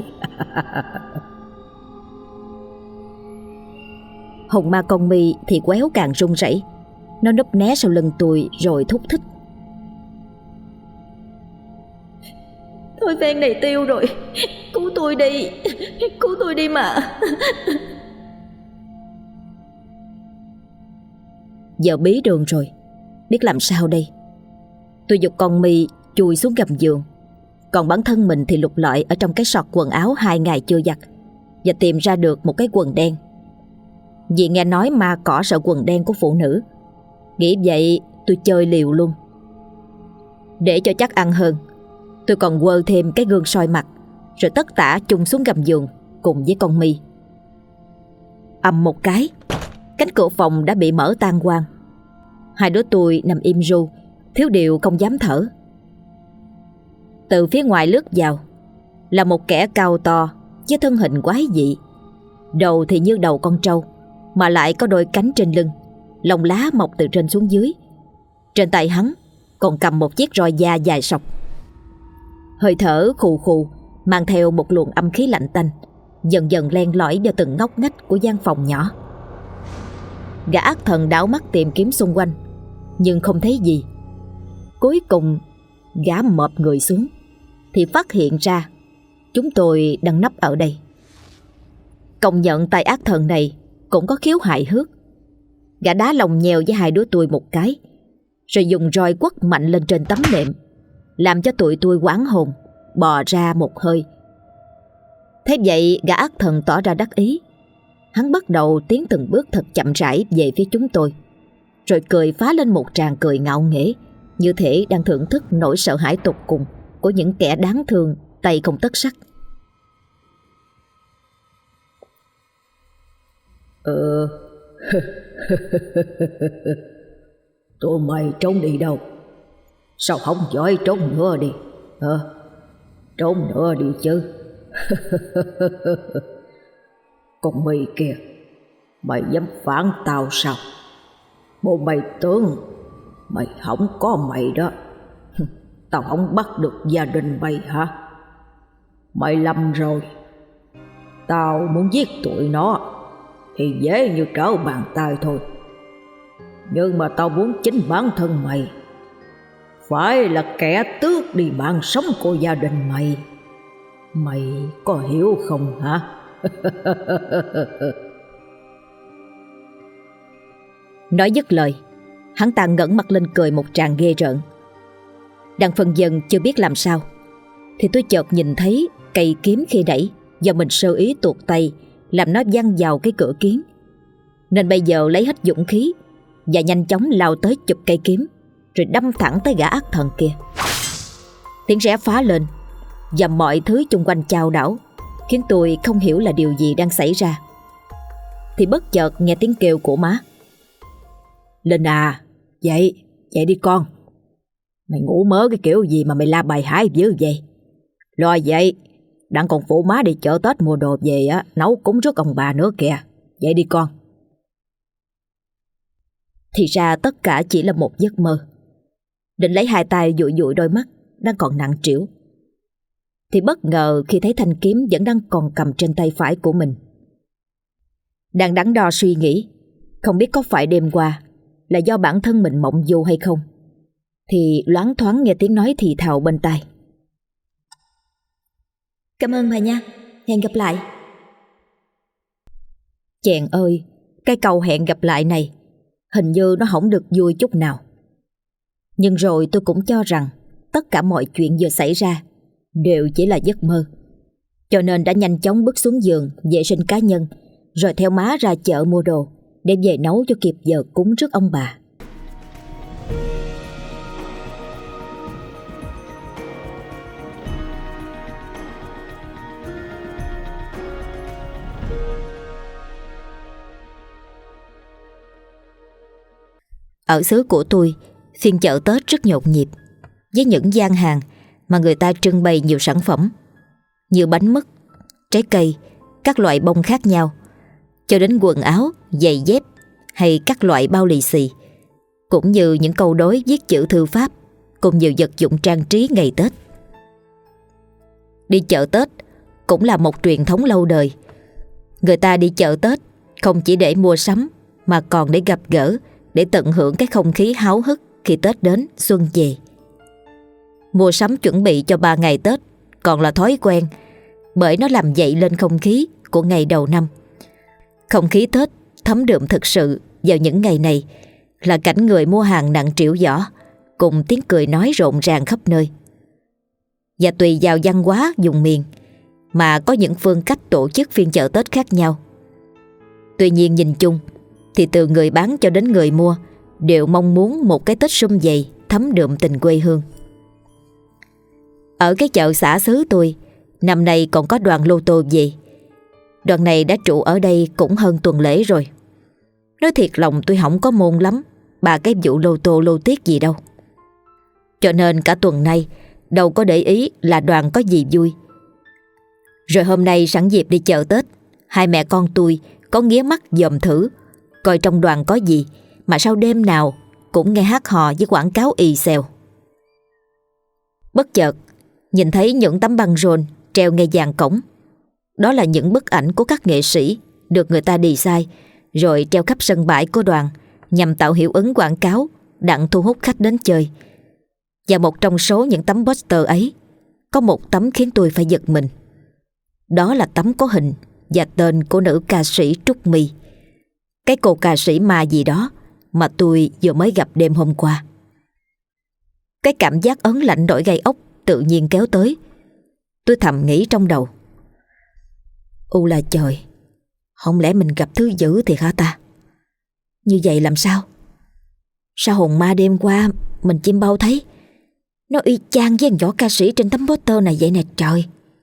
Hồn ma con My thì quéo càng run rẩy. Nó núp né sau lưng tôi rồi thúc thích. Thôi phen này tiêu rồi, cứu tôi đi, cứu tôi đi mà. Giờ bí đường rồi, biết làm sao đây? Tôi giục con My chui xuống gầm giường, còn bản thân mình thì lục lọi ở trong cái sọt quần áo hai ngày chưa giặt và tìm ra được một cái quần đen. Vì nghe nói ma cỏ sợ quần đen của phụ nữ, nghĩ vậy tôi chơi liều luôn. Để cho chắc ăn hơn, tôi còn quơ thêm cái gương soi mặt, rồi tất tả chung xuống gầm giường cùng với con My. Ầm một cái, cánh cửa phòng đã bị mở tan hoang. Hai đứa tôi nằm im ru, thiếu điều không dám thở. Từ phía ngoài lướt vào là một kẻ cao to với thân hình quái dị. Đầu thì như đầu con trâu, mà lại có đôi cánh trên lưng, lông lá mọc từ trên xuống dưới. Trên tay hắn còn cầm một chiếc roi da dài sọc. Hơi thở khù khù mang theo một luồng âm khí lạnh tanh, dần dần len lỏi vào từng ngóc ngách của gian phòng nhỏ. Gã ác thần đảo mắt tìm kiếm xung quanh, nhưng không thấy gì. Cuối cùng gã mọp người xuống thì phát hiện ra chúng tôi đang nấp ở đây. Công nhận tay ác thần này cũng có khiếu hài hước. Gã đá lòng nhèo với hai đứa tôi một cái, rồi dùng roi quất mạnh lên trên tấm nệm, làm cho tụi tôi hoảng hồn, bò ra một hơi. Thế vậy gã ác thần tỏ ra đắc ý. Hắn bắt đầu tiến từng bước thật chậm rãi về phía chúng tôi, rồi cười phá lên một tràng cười ngạo nghễ, như thể đang thưởng thức nỗi sợ hãi tột cùng của những kẻ đáng thương tay không tất sắt. Ờ tụi mày trốn đi đâu? Sao không giỏi trốn nữa đi? Hả? Trốn nữa đi chứ. Con My kìa, mày dám phản tao sao? Bộ mày tưởng mày không có mày đó, tao không bắt được gia đình mày hả? Mày lầm rồi. Tao muốn giết tụi nó thì dễ như trở bàn tay thôi. Nhưng mà tao muốn chính bản thân mày phải là kẻ tước đi mạng sống của gia đình mày. Mày có hiểu không hả? Nói dứt lời, hắn ta ngẩng mặt lên cười một tràng ghê rợn. Đang phân vân chưa biết làm sao thì tôi chợt nhìn thấy cây kiếm khi nãy do mình sơ ý tuột tay làm nó văng vào cái cửa kiến, nên bây giờ lấy hết dũng khí và nhanh chóng lao tới chụp cây kiếm rồi đâm thẳng tới gã ác thần kia. Tiếng rẽ phá lên và mọi thứ chung quanh chao đảo, khiến tôi không hiểu là điều gì đang xảy ra. Thì bất chợt nghe tiếng kêu của má. Linh à, dậy, dậy đi con. Mày ngủ mớ cái kiểu gì mà mày la bài hái dữ vậy? Lo dậy, đang còn phụ má đi chợ Tết mua đồ về á, nấu cúng rước ông bà nữa kìa. Dậy đi con. Thì ra tất cả chỉ là một giấc mơ. Định lấy hai tay dụi dụi đôi mắt đang còn nặng trĩu, thì bất ngờ khi thấy thanh kiếm vẫn đang còn cầm trên tay phải của mình. Đang đắn đo suy nghĩ không biết có phải đêm qua là do bản thân mình mộng du hay không, thì loáng thoáng nghe tiếng nói thì thào bên tai. Cảm ơn bà nha, hẹn gặp lại. Chèn ơi, cái câu hẹn gặp lại này hình như nó không được vui chút nào. Nhưng rồi tôi cũng cho rằng tất cả mọi chuyện vừa xảy ra đều chỉ là giấc mơ, cho nên đã nhanh chóng bước xuống giường vệ sinh cá nhân, rồi theo má ra chợ mua đồ để về nấu cho kịp giờ cúng rước ông bà. Ở xứ của tôi, phiên chợ Tết rất nhộn nhịp, với những gian hàng mà người ta trưng bày nhiều sản phẩm như bánh mứt, trái cây, các loại bông khác nhau, cho đến quần áo, giày dép hay các loại bao lì xì, cũng như những câu đối viết chữ thư pháp cùng nhiều vật dụng trang trí ngày Tết. Đi chợ Tết cũng là một truyền thống lâu đời. Người ta đi chợ Tết không chỉ để mua sắm mà còn để gặp gỡ, để tận hưởng cái không khí háo hức khi Tết đến xuân về. Mua sắm chuẩn bị cho ba ngày Tết còn là thói quen, bởi nó làm dậy lên không khí của ngày đầu năm. Không khí Tết thấm đượm thực sự vào những ngày này là cảnh người mua hàng nặng trĩu giỏ cùng tiếng cười nói rộn ràng khắp nơi. Và tùy vào văn hóa vùng miền mà có những phương cách tổ chức phiên chợ Tết khác nhau. Tuy nhiên nhìn chung thì từ người bán cho đến người mua đều mong muốn một cái Tết sum vầy thấm đượm tình quê hương. Ở cái chợ xã xứ tôi, năm nay còn có đoàn lô tô về. Đoàn này đã trụ ở đây cũng hơn tuần lễ rồi. Nói thiệt lòng tôi không có môn lắm bà cái vụ lô tô lô tiết gì đâu, cho nên cả tuần nay đâu có để ý là đoàn có gì vui. Rồi hôm nay sẵn dịp đi chợ Tết, hai mẹ con tôi có nghía mắt dòm thử coi trong đoàn có gì mà sao đêm nào cũng nghe hát hò với quảng cáo ì xèo. Bất chợt nhìn thấy những tấm băng rôn treo ngay dàn cổng. Đó là những bức ảnh của các nghệ sĩ được người ta design rồi treo khắp sân bãi của đoàn nhằm tạo hiệu ứng quảng cáo đặng thu hút khách đến chơi. Và một trong số những tấm poster ấy có một tấm khiến tôi phải giật mình. Đó là tấm có hình và tên của nữ ca sĩ Trúc My, cái cô ca sĩ ma gì đó mà tôi vừa mới gặp đêm hôm qua. Cái cảm giác ớn lạnh nổi gai ốc tự nhiên kéo tới. Tôi thầm nghĩ trong đầu, u là trời, không lẽ mình gặp thứ dữ thiệt hả ta? Như vậy làm sao? Sao hồn ma đêm qua mình chim bao thấy nó y chang với võ ca sĩ trên tấm poster này vậy nè trời.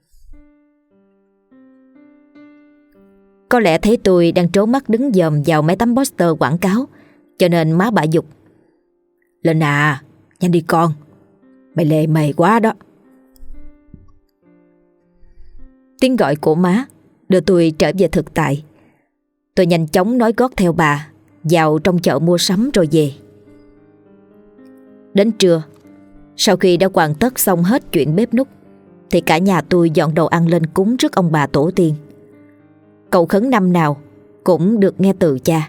Có lẽ thấy tôi đang trố mắt đứng dòm vào mấy tấm poster quảng cáo, cho nên má bà giục: Lên à, nhanh đi con, mày lề mề quá đó. Tiếng gọi của má đưa tôi trở về thực tại. Tôi nhanh chóng nói gót theo bà vào trong chợ mua sắm rồi về. Đến trưa, sau khi đã hoàn tất xong hết chuyện bếp núc, thì cả nhà tôi dọn đồ ăn lên cúng trước ông bà tổ tiên. Cầu khấn năm nào cũng được nghe từ cha.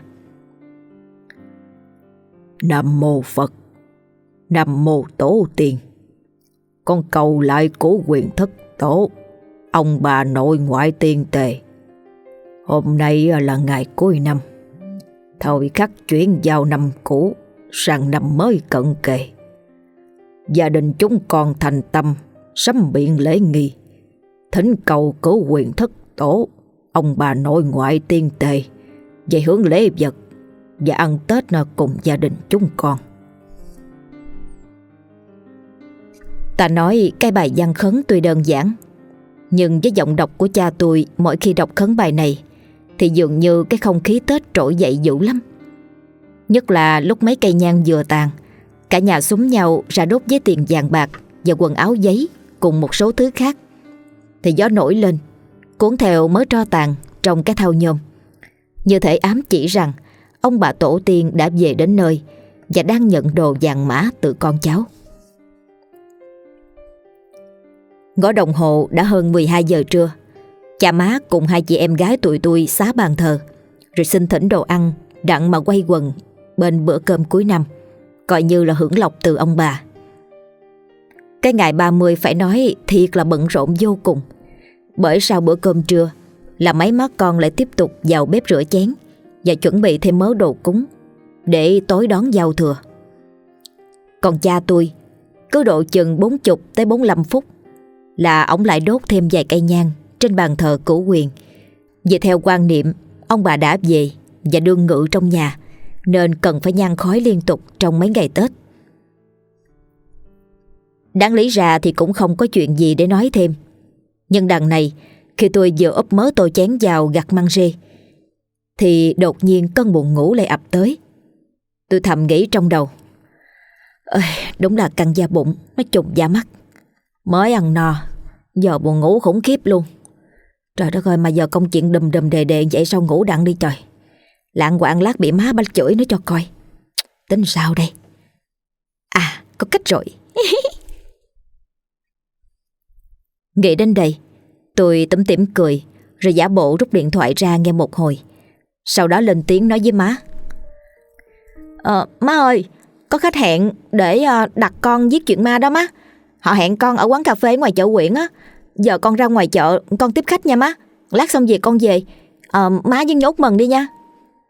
Nam mô Phật, Nam mô Tổ tiên. Con cầu lại của quyền thất tổ, ông bà nội ngoại tiên tề. Hôm nay là ngày cuối năm, thời khắc chuyển giao năm cũ sang năm mới cận kề. Gia đình chúng con thành tâm sắm biện lễ nghi, thỉnh cầu của quyền thất tổ, ông bà nội ngoại tiên tề về hướng lễ vật và ăn Tết cùng gia đình chúng con. Ta nói cái bài văn khấn tuy đơn giản, nhưng với giọng đọc của cha tôi mỗi khi đọc khấn bài này thì dường như cái không khí Tết trỗi dậy dữ lắm. Nhất là lúc mấy cây nhang vừa tàn, cả nhà xúm nhau ra đốt giấy tiền vàng bạc và quần áo giấy cùng một số thứ khác, thì gió nổi lên cuốn theo mớ tro tàn trong cái thau nhôm, như thể ám chỉ rằng ông bà tổ tiên đã về đến nơi và đang nhận đồ vàng mã từ con cháu. Ngó đồng hồ đã hơn mười hai giờ trưa. Cha má cùng hai chị em gái tụi tôi xá bàn thờ, rồi xin thỉnh đồ ăn đặng mà quay quần bên bữa cơm cuối năm, coi như là hưởng lộc từ ông bà. Cái ngày ba mươi phải nói thiệt là bận rộn vô cùng, bởi sau bữa cơm trưa là mấy má con lại tiếp tục vào bếp rửa chén và chuẩn bị thêm mớ đồ cúng để tối đón giao thừa. Còn cha tôi cứ độ chừng bốn mươi tới bốn mươi lăm phút là ông lại đốt thêm vài cây nhang trên bàn thờ cửu quyền, vì theo quan niệm ông bà đã về và đương ngự trong nhà, nên cần phải nhang khói liên tục trong mấy ngày Tết. Đáng lý ra thì cũng không có chuyện gì để nói thêm, nhưng đằng này khi tôi vừa úp mớ tô chén vào gặt măng rê thì đột nhiên cơn buồn ngủ lại ập tới. Tôi thầm nghĩ trong đầu, ơi, đúng là căng da bụng nó trùng da mắt, mới ăn no giờ buồn ngủ khủng khiếp luôn. Trời đất ơi, mà giờ công chuyện đùm đùm đề đề vậy sao ngủ đặng đi trời. Lạng quạng lát bị má bách chửi nó cho coi. Tính sao đây? À, có cách rồi. Nghĩ đến đây, tôi tủm tỉm cười, rồi giả bộ rút điện thoại ra nghe một hồi. Sau đó lên tiếng nói với má. Ờ, má ơi, có khách hẹn để đặt con viết chuyện ma đó má. Họ hẹn con ở quán cà phê ngoài chợ huyện á. Giờ con ra ngoài chợ con tiếp khách nha má. Lát xong việc con về. Ờ, má với nhốt mừng đi nha.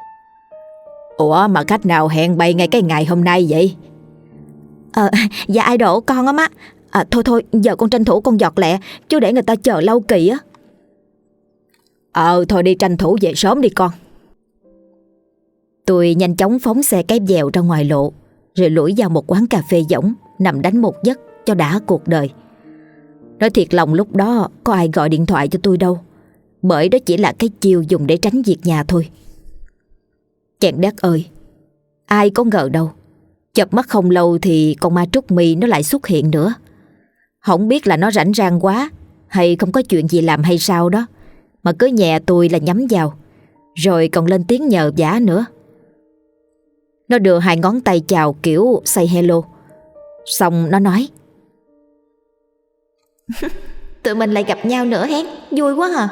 Ủa mà khách nào hẹn bày ngay cái ngày hôm nay vậy? Ờ, dạ idol con á má. À, thôi thôi, giờ con tranh thủ con giọt lẹ, chứ để người ta chờ lâu kỳ á. Ờ, thôi đi tranh thủ về sớm đi con. Tôi nhanh chóng phóng xe cái dèo ra ngoài lộ, rồi lủi vào một quán cà phê võng, nằm đánh một giấc cho đã cuộc đời. Nói thiệt lòng lúc đó có ai gọi điện thoại cho tôi đâu, bởi đó chỉ là cái chiêu dùng để tránh việc nhà thôi. Chàng đét ơi, ai có ngờ đâu, chợp mắt không lâu thì con ma Trúc Mi nó lại xuất hiện nữa. Không biết là nó rảnh rang quá hay không có chuyện gì làm hay sao đó, mà cứ nhẹ tôi là nhắm vào, rồi còn lên tiếng nhờ vả nữa. Nó đưa hai ngón tay chào kiểu say hello, xong nó nói: Tụi mình lại gặp nhau nữa hén, vui quá hả?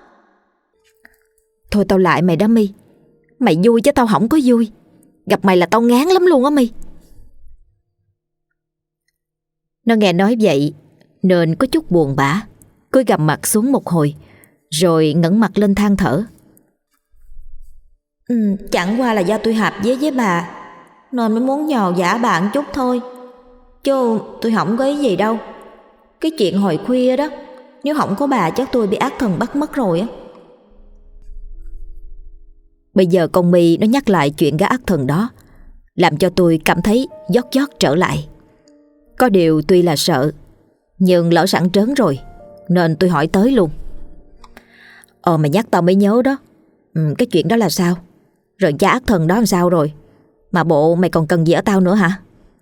Thôi tao lại mày đó Mi. Mày vui chứ tao không có vui. Gặp mày là tao ngán lắm luôn á Mi. Nó nghe nói vậy nên có chút buồn bã, cúi gằm mặt xuống một hồi, rồi ngẩng mặt lên than thở. Ừ, chẳng qua là do tôi hợp với với bà nên mới muốn nhờ vả bạn chút thôi, chứ tôi không có ý gì đâu. Cái chuyện hồi khuya đó, nếu không có bà chắc tôi bị ác thần bắt mất rồi á. Bây giờ con My nó nhắc lại chuyện gã ác thần đó, làm cho tôi cảm thấy giót giót trở lại. Có điều tuy là sợ, nhưng lỡ sẵn trớn rồi nên tôi hỏi tới luôn. Ờ mày nhắc tao mới nhớ đó. Ừ, cái chuyện đó là sao? Rồi gã ác thần đó làm sao rồi? Mà bộ mày còn cần gì ở tao nữa hả?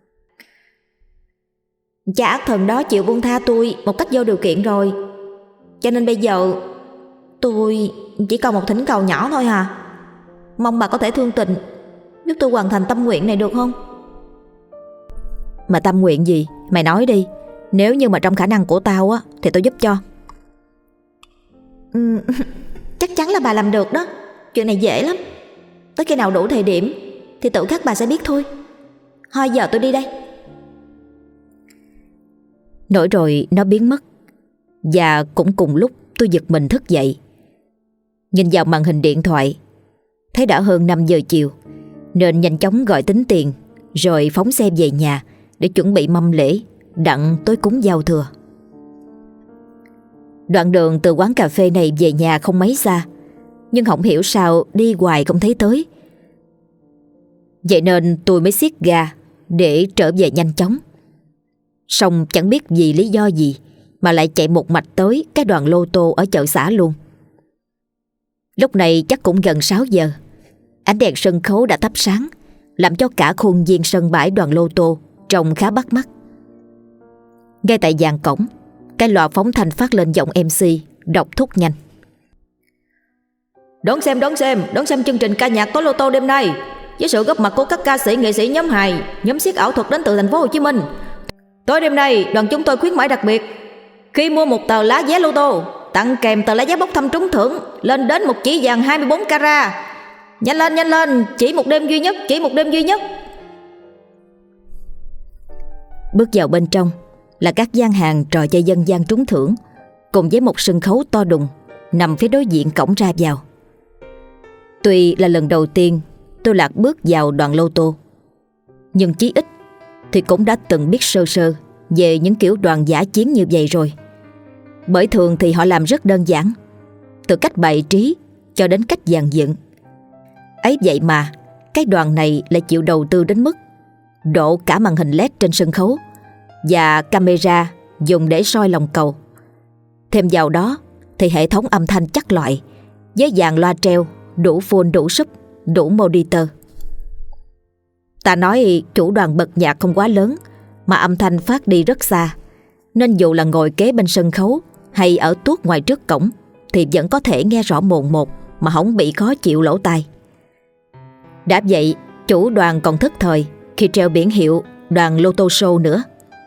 Cha ác thần đó chịu buông tha tôi một cách vô điều kiện rồi, cho nên bây giờ tôi chỉ còn một thỉnh cầu nhỏ thôi hà. Mong bà có thể thương tình giúp tôi hoàn thành tâm nguyện này được không? Mà tâm nguyện gì? Mày nói đi, Nếu như mà trong khả năng của tao á thì tao giúp cho. Ừ, chắc chắn là bà làm được đó. Chuyện này dễ lắm. Tới khi nào đủ thời điểm thì tự khắc bà sẽ biết thôi. Thôi giờ tôi đi đây. Nói rồi nó biến mất. Và cũng cùng lúc tôi giật mình thức dậy. Nhìn vào màn hình điện thoại, thấy đã hơn năm giờ chiều, nên nhanh chóng gọi tính tiền, rồi phóng xe về nhà để chuẩn bị mâm lễ đặng tối cúng giao thừa. Đoạn đường từ quán cà phê này về nhà không mấy xa, nhưng không hiểu sao đi hoài không thấy tới. Vậy nên tôi mới siết ga để trở về nhanh chóng. Xong chẳng biết vì lý do gì mà lại chạy một mạch tới cái đoàn lô tô ở chợ xã luôn. Lúc này chắc cũng gần sáu giờ. Ánh đèn sân khấu đã thắp sáng, làm cho cả khuôn viên sân bãi đoàn lô tô trông khá bắt mắt. Ngay tại dàn cổng, cái loa phóng thanh phát lên giọng em xê đọc thúc nhanh: Đón xem, đón xem, đón xem chương trình ca nhạc tối lô tô đêm nay, với sự góp mặt của các ca sĩ, nghệ sĩ nhóm hài, nhóm xiếc ảo thuật đến từ thành phố Hồ Chí Minh. Tối đêm nay, đoàn chúng tôi khuyến mãi đặc biệt. Khi mua một tờ lá vé lô tô, tặng kèm tờ lá vé bốc thăm trúng thưởng lên đến một chỉ vàng hai mươi bốn carat. Nhanh lên, nhanh lên, chỉ một đêm duy nhất, chỉ một đêm duy nhất. Bước vào bên trong là các gian hàng trò chơi dân gian trúng thưởng, cùng với một sân khấu to đùng nằm phía đối diện cổng ra vào. Tuy là lần đầu tiên tôi lạc bước vào đoàn lô tô, nhưng chí ít thì cũng đã từng biết sơ sơ về những kiểu đoàn dã chiến như vậy rồi. Bởi thường thì họ làm rất đơn giản, từ cách bày trí cho đến cách dàn dựng. Ấy vậy mà cái đoàn này lại chịu đầu tư đến mức độ cả màn hình led trên sân khấu và camera dùng để soi lòng cầu. Thêm vào đó thì hệ thống âm thanh chắc loại với dàn loa treo đủ full, đủ sub, đủ monitor. Ta nói chủ đoàn bật nhạc không quá lớn mà âm thanh phát đi rất xa, nên dù là ngồi kế bên sân khấu hay ở tuốt ngoài trước cổng thì vẫn có thể nghe rõ mồn một mà không bị khó chịu lỗ tai. Đã vậy, chủ đoàn còn thức thời khi treo biển hiệu đoàn lô tô show nữa.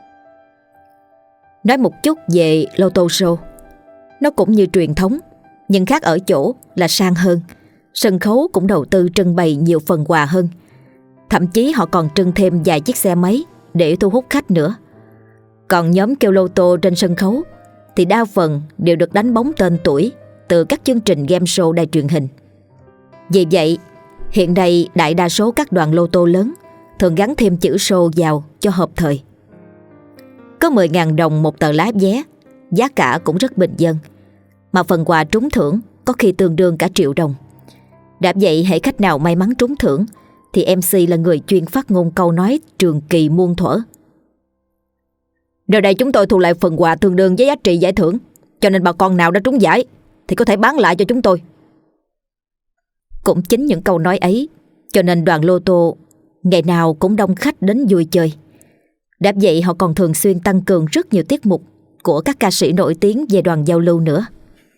Nói một chút về lô tô show, nó cũng như truyền thống, nhưng khác ở chỗ là sang hơn. Sân khấu cũng đầu tư trưng bày nhiều phần quà hơn. Thậm chí họ còn trưng thêm vài chiếc xe máy để thu hút khách nữa. Còn nhóm kêu lô tô trên sân khấu thì đa phần đều được đánh bóng tên tuổi từ các chương trình game show đài truyền hình. Vì vậy, hiện nay đại đa số các đoàn lô tô lớn thường gắn thêm chữ show vào cho hợp thời. Có mười nghìn đồng một tờ lá vé, giá cả cũng rất bình dân, mà phần quà trúng thưởng có khi tương đương cả triệu đồng. Đã vậy, hễ khách nào may mắn trúng thưởng thì em xê là người chuyên phát ngôn câu nói trường kỳ muôn thuở: Nơi đây chúng tôi thu lại phần quà tương đương với giá trị giải thưởng, cho nên bà con nào đã trúng giải thì có thể bán lại cho chúng tôi. Cũng chính những câu nói ấy cho nên đoàn lô tô ngày nào cũng đông khách đến vui chơi. Đã vậy, họ còn thường xuyên tăng cường rất nhiều tiết mục của các ca sĩ nổi tiếng về đoàn giao lưu nữa.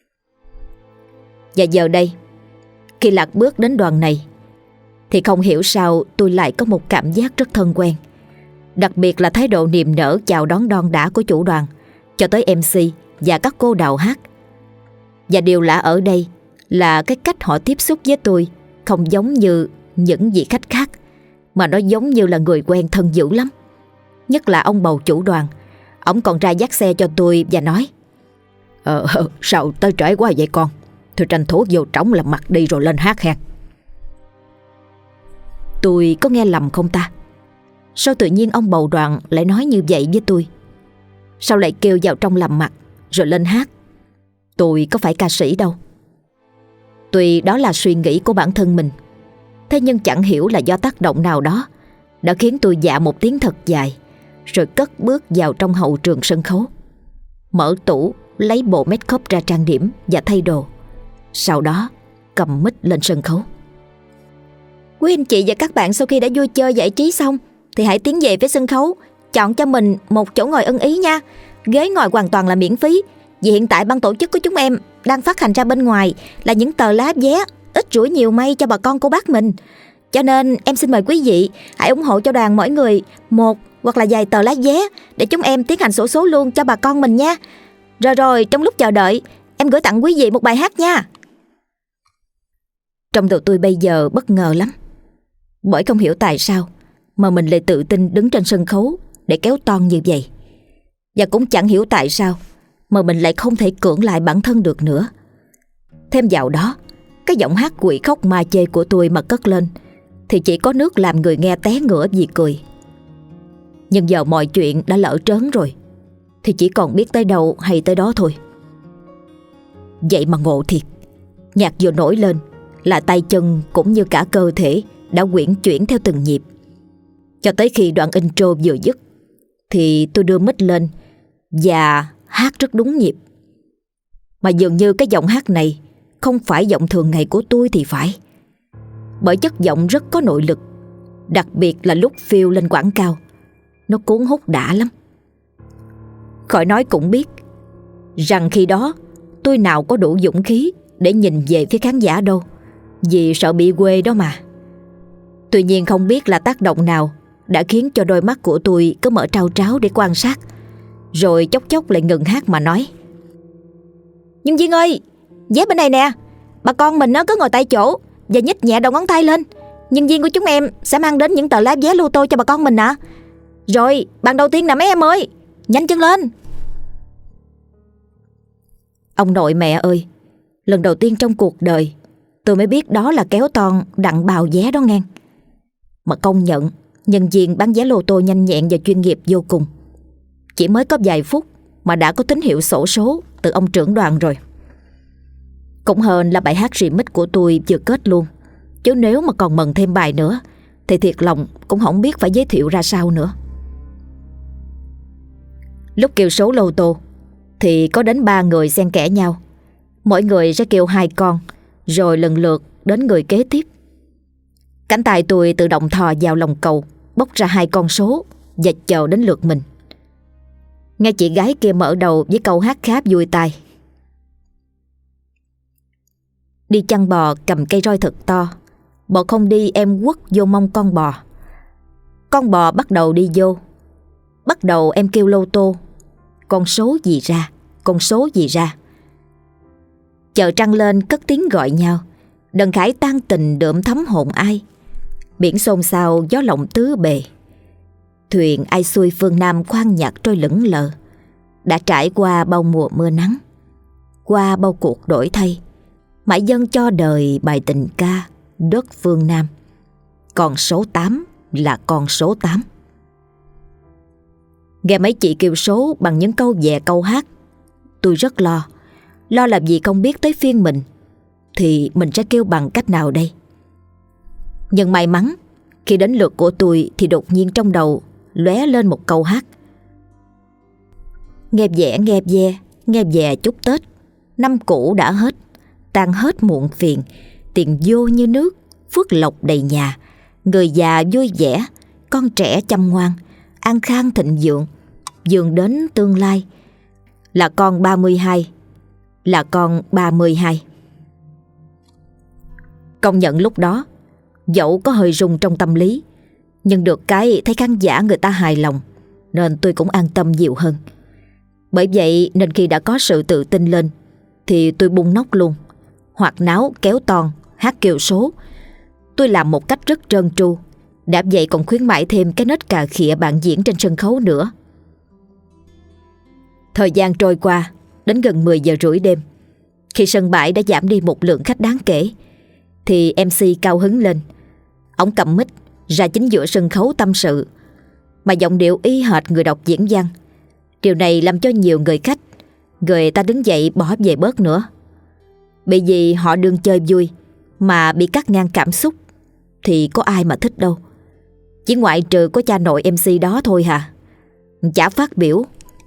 Và giờ đây, khi lạc bước đến đoàn này thì không hiểu sao tôi lại có một cảm giác rất thân quen. Đặc biệt là thái độ niềm nở chào đón đon đả của chủ đoàn cho tới em xê và các cô đào hát. Và điều lạ ở đây là cái cách họ tiếp xúc với tôi không giống như những vị khách khác, mà nó giống như là người quen thân dữ lắm. Nhất là ông bầu chủ đoàn, ông còn ra dắt xe cho tôi và nói: Ờ, sao tới trễ quá vậy con? Thôi tranh thủ vô trống làm mặt đi rồi lên hát ha. Tôi có nghe lầm không ta? Sao tự nhiên ông bầu đoàn lại nói như vậy với tôi? Sao lại kêu vào trong làm mặt rồi lên hát? Tôi có phải ca sĩ đâu. Tuy đó là suy nghĩ của bản thân mình, thế nhưng chẳng hiểu là do tác động nào đó đã khiến tôi dạ một tiếng thật dài, rồi cất bước vào trong hậu trường sân khấu, mở tủ lấy bộ make up ra trang điểm và thay đồ, sau đó cầm mic lên sân khấu. Quý anh chị và các bạn sau khi đã vui chơi giải trí xong thì hãy tiến về phía sân khấu, chọn cho mình một chỗ ngồi ưng ý nha. Ghế ngồi hoàn toàn là miễn phí, vì hiện tại ban tổ chức của chúng em đang phát hành ra bên ngoài là những tờ lá vé ít rủi nhiều may cho bà con cô bác mình. Cho nên em xin mời quý vị hãy ủng hộ cho đoàn mỗi người một hoặc là vài tờ lá vé để chúng em tiến hành xổ số luôn cho bà con mình nha. Rồi rồi, trong lúc chờ đợi, em gửi tặng quý vị một bài hát nha. Trong đầu tôi bây giờ bất ngờ lắm, bởi không hiểu tại sao mà mình lại tự tin đứng trên sân khấu để kéo toan như vậy. Và cũng chẳng hiểu tại sao mà mình lại không thể cưỡng lại bản thân được nữa. Thêm vào đó, cái giọng hát quỷ khóc ma chê của tôi mà cất lên thì chỉ có nước làm người nghe té ngửa vì cười. Nhưng giờ mọi chuyện đã lỡ trớn rồi, thì chỉ còn biết tới đâu hay tới đó thôi. Vậy mà ngộ thiệt, nhạc vừa nổi lên là tay chân cũng như cả cơ thể đã quyển chuyển theo từng nhịp. Cho tới khi đoạn intro vừa dứt thì tôi đưa mic lên và hát rất đúng nhịp. Mà dường như cái giọng hát này không phải giọng thường ngày của tôi thì phải, bởi chất giọng rất có nội lực, đặc biệt là lúc phiêu lên quãng cao, nó cuốn hút đã lắm. Khỏi nói cũng biết rằng khi đó tôi nào có đủ dũng khí để nhìn về phía khán giả đâu, vì sợ bị quê đó mà. Tuy nhiên không biết là tác động nào đã khiến cho đôi mắt của tôi cứ mở trao tráo để quan sát, rồi chốc chốc lại ngừng hát mà nói: Nhân viên ơi, vé bên này nè. Bà con mình nó cứ ngồi tại chỗ và nhích nhẹ đầu ngón tay lên. Nhân viên của chúng em sẽ mang đến những tờ lá vé lô tô cho bà con mình ạ. Rồi, bàn đầu tiên nè mấy em ơi, nhanh chân lên. Ông nội mẹ ơi, lần đầu tiên trong cuộc đời tôi mới biết đó là kéo toan đặng bào vé đó ngang. Mà công nhận nhân viên bán vé lô tô nhanh nhẹn và chuyên nghiệp vô cùng. Chỉ mới có vài phút mà đã có tín hiệu xổ số từ ông trưởng đoàn rồi. Cũng hên là bài hát remix của tôi vừa kết luôn, chứ nếu mà còn mần thêm bài nữa thì thiệt lòng cũng không biết phải giới thiệu ra sao nữa. Lúc kêu số lô tô thì có đến ba người xen kẽ nhau. Mỗi người sẽ kêu hai con, rồi lần lượt đến người kế tiếp. Cánh tay tôi tự động thò vào lòng cầu, bốc ra hai con số và chờ đến lượt mình. Nghe chị gái kia mở đầu với câu hát khá vui tai: Đi chăn bò cầm cây roi thật to, bò không đi em quất vô mông con bò. Con bò bắt đầu đi vô, bắt đầu em kêu lô tô, con số gì ra, con số gì ra. Chợ trăng lên cất tiếng gọi nhau, đần khải tan tình đượm thấm hồn ai. Biển xôn xao gió lộng tứ bề, thuyền ai xuôi phương Nam khoan nhạc trôi lững lờ. Đã trải qua bao mùa mưa nắng, qua bao cuộc đổi thay, mãi dâng cho đời bài tình ca đất phương Nam. Con số tám là con số tám. Nghe mấy chị kêu số bằng những câu về câu hát, tôi rất lo. Lo làm gì không biết tới phiên mình thì mình sẽ kêu bằng cách nào đây. Nhưng may mắn khi đến lượt của tôi thì đột nhiên trong đầu lóe lên một câu hát: Nghe vẻ nghe ve, nghe về chúc Tết, năm cũ đã hết, tan hết muộn phiền, tiền vô như nước, phước lộc đầy nhà, người già vui vẻ, con trẻ chăm ngoan, an khang thịnh vượng, vươn đến tương lai. Là con ba mươi hai, là con ba mươi hai. Công nhận lúc đó dẫu có hơi rung trong tâm lý, nhưng được cái thấy khán giả người ta hài lòng nên tôi cũng an tâm nhiều hơn. Bởi vậy nên khi đã có sự tự tin lên thì tôi bung nóc luôn, hoạt náo kéo toan, hát kêu số. Tôi làm một cách rất trơn tru, đã vậy còn khuyến mãi thêm cái nết cà khịa bạn diễn trên sân khấu nữa. Thời gian trôi qua đến gần mười giờ rưỡi đêm, khi sân bãi đã giảm đi một lượng khách đáng kể, thì em xê cao hứng lên. Ông cầm mic ra chính giữa sân khấu tâm sự, mà giọng điệu y hệt người đọc diễn văn. Điều này làm cho nhiều người khách, người ta đứng dậy bỏ về bớt nữa. Bởi vì họ đương chơi vui mà bị cắt ngang cảm xúc thì có ai mà thích đâu. Chỉ ngoại trừ có cha nội em xê đó thôi hả. Chả phát biểu: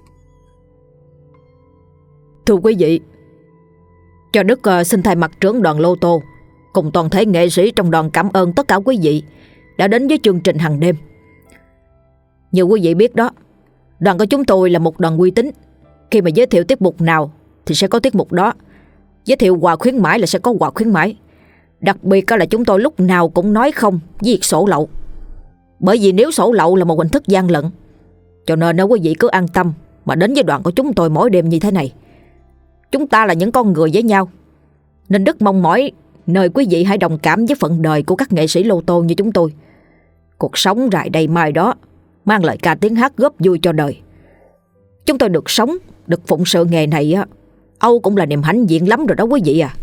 Thưa quý vị, cho Đức uh, xin thay mặt trưởng đoàn lô tô cùng toàn thể nghệ sĩ trong đoàn cảm ơn tất cả quý vị đã đến với chương trình hàng đêm. Như quý vị biết đó, đoàn của chúng tôi là một đoàn uy tín. Khi mà giới thiệu tiết mục nào thì sẽ có tiết mục đó, giới thiệu quà khuyến mãi là sẽ có quà khuyến mãi. Đặc biệt là chúng tôi lúc nào cũng nói không với việc sổ lậu. Bởi vì nếu sổ lậu là một hình thức gian lận, cho nên nếu quý vị cứ an tâm mà đến với đoàn của chúng tôi mỗi đêm như thế này. Chúng ta là những con người với nhau, nên rất mong mỏi nơi quý vị hãy đồng cảm với phận đời của các nghệ sĩ lô tô như chúng tôi. Cuộc sống rải đầy mai đó mang lời ca tiếng hát góp vui cho đời. Chúng tôi được sống, được phụng sự nghề này á, Âu cũng là niềm hãnh diện lắm rồi đó quý vị à.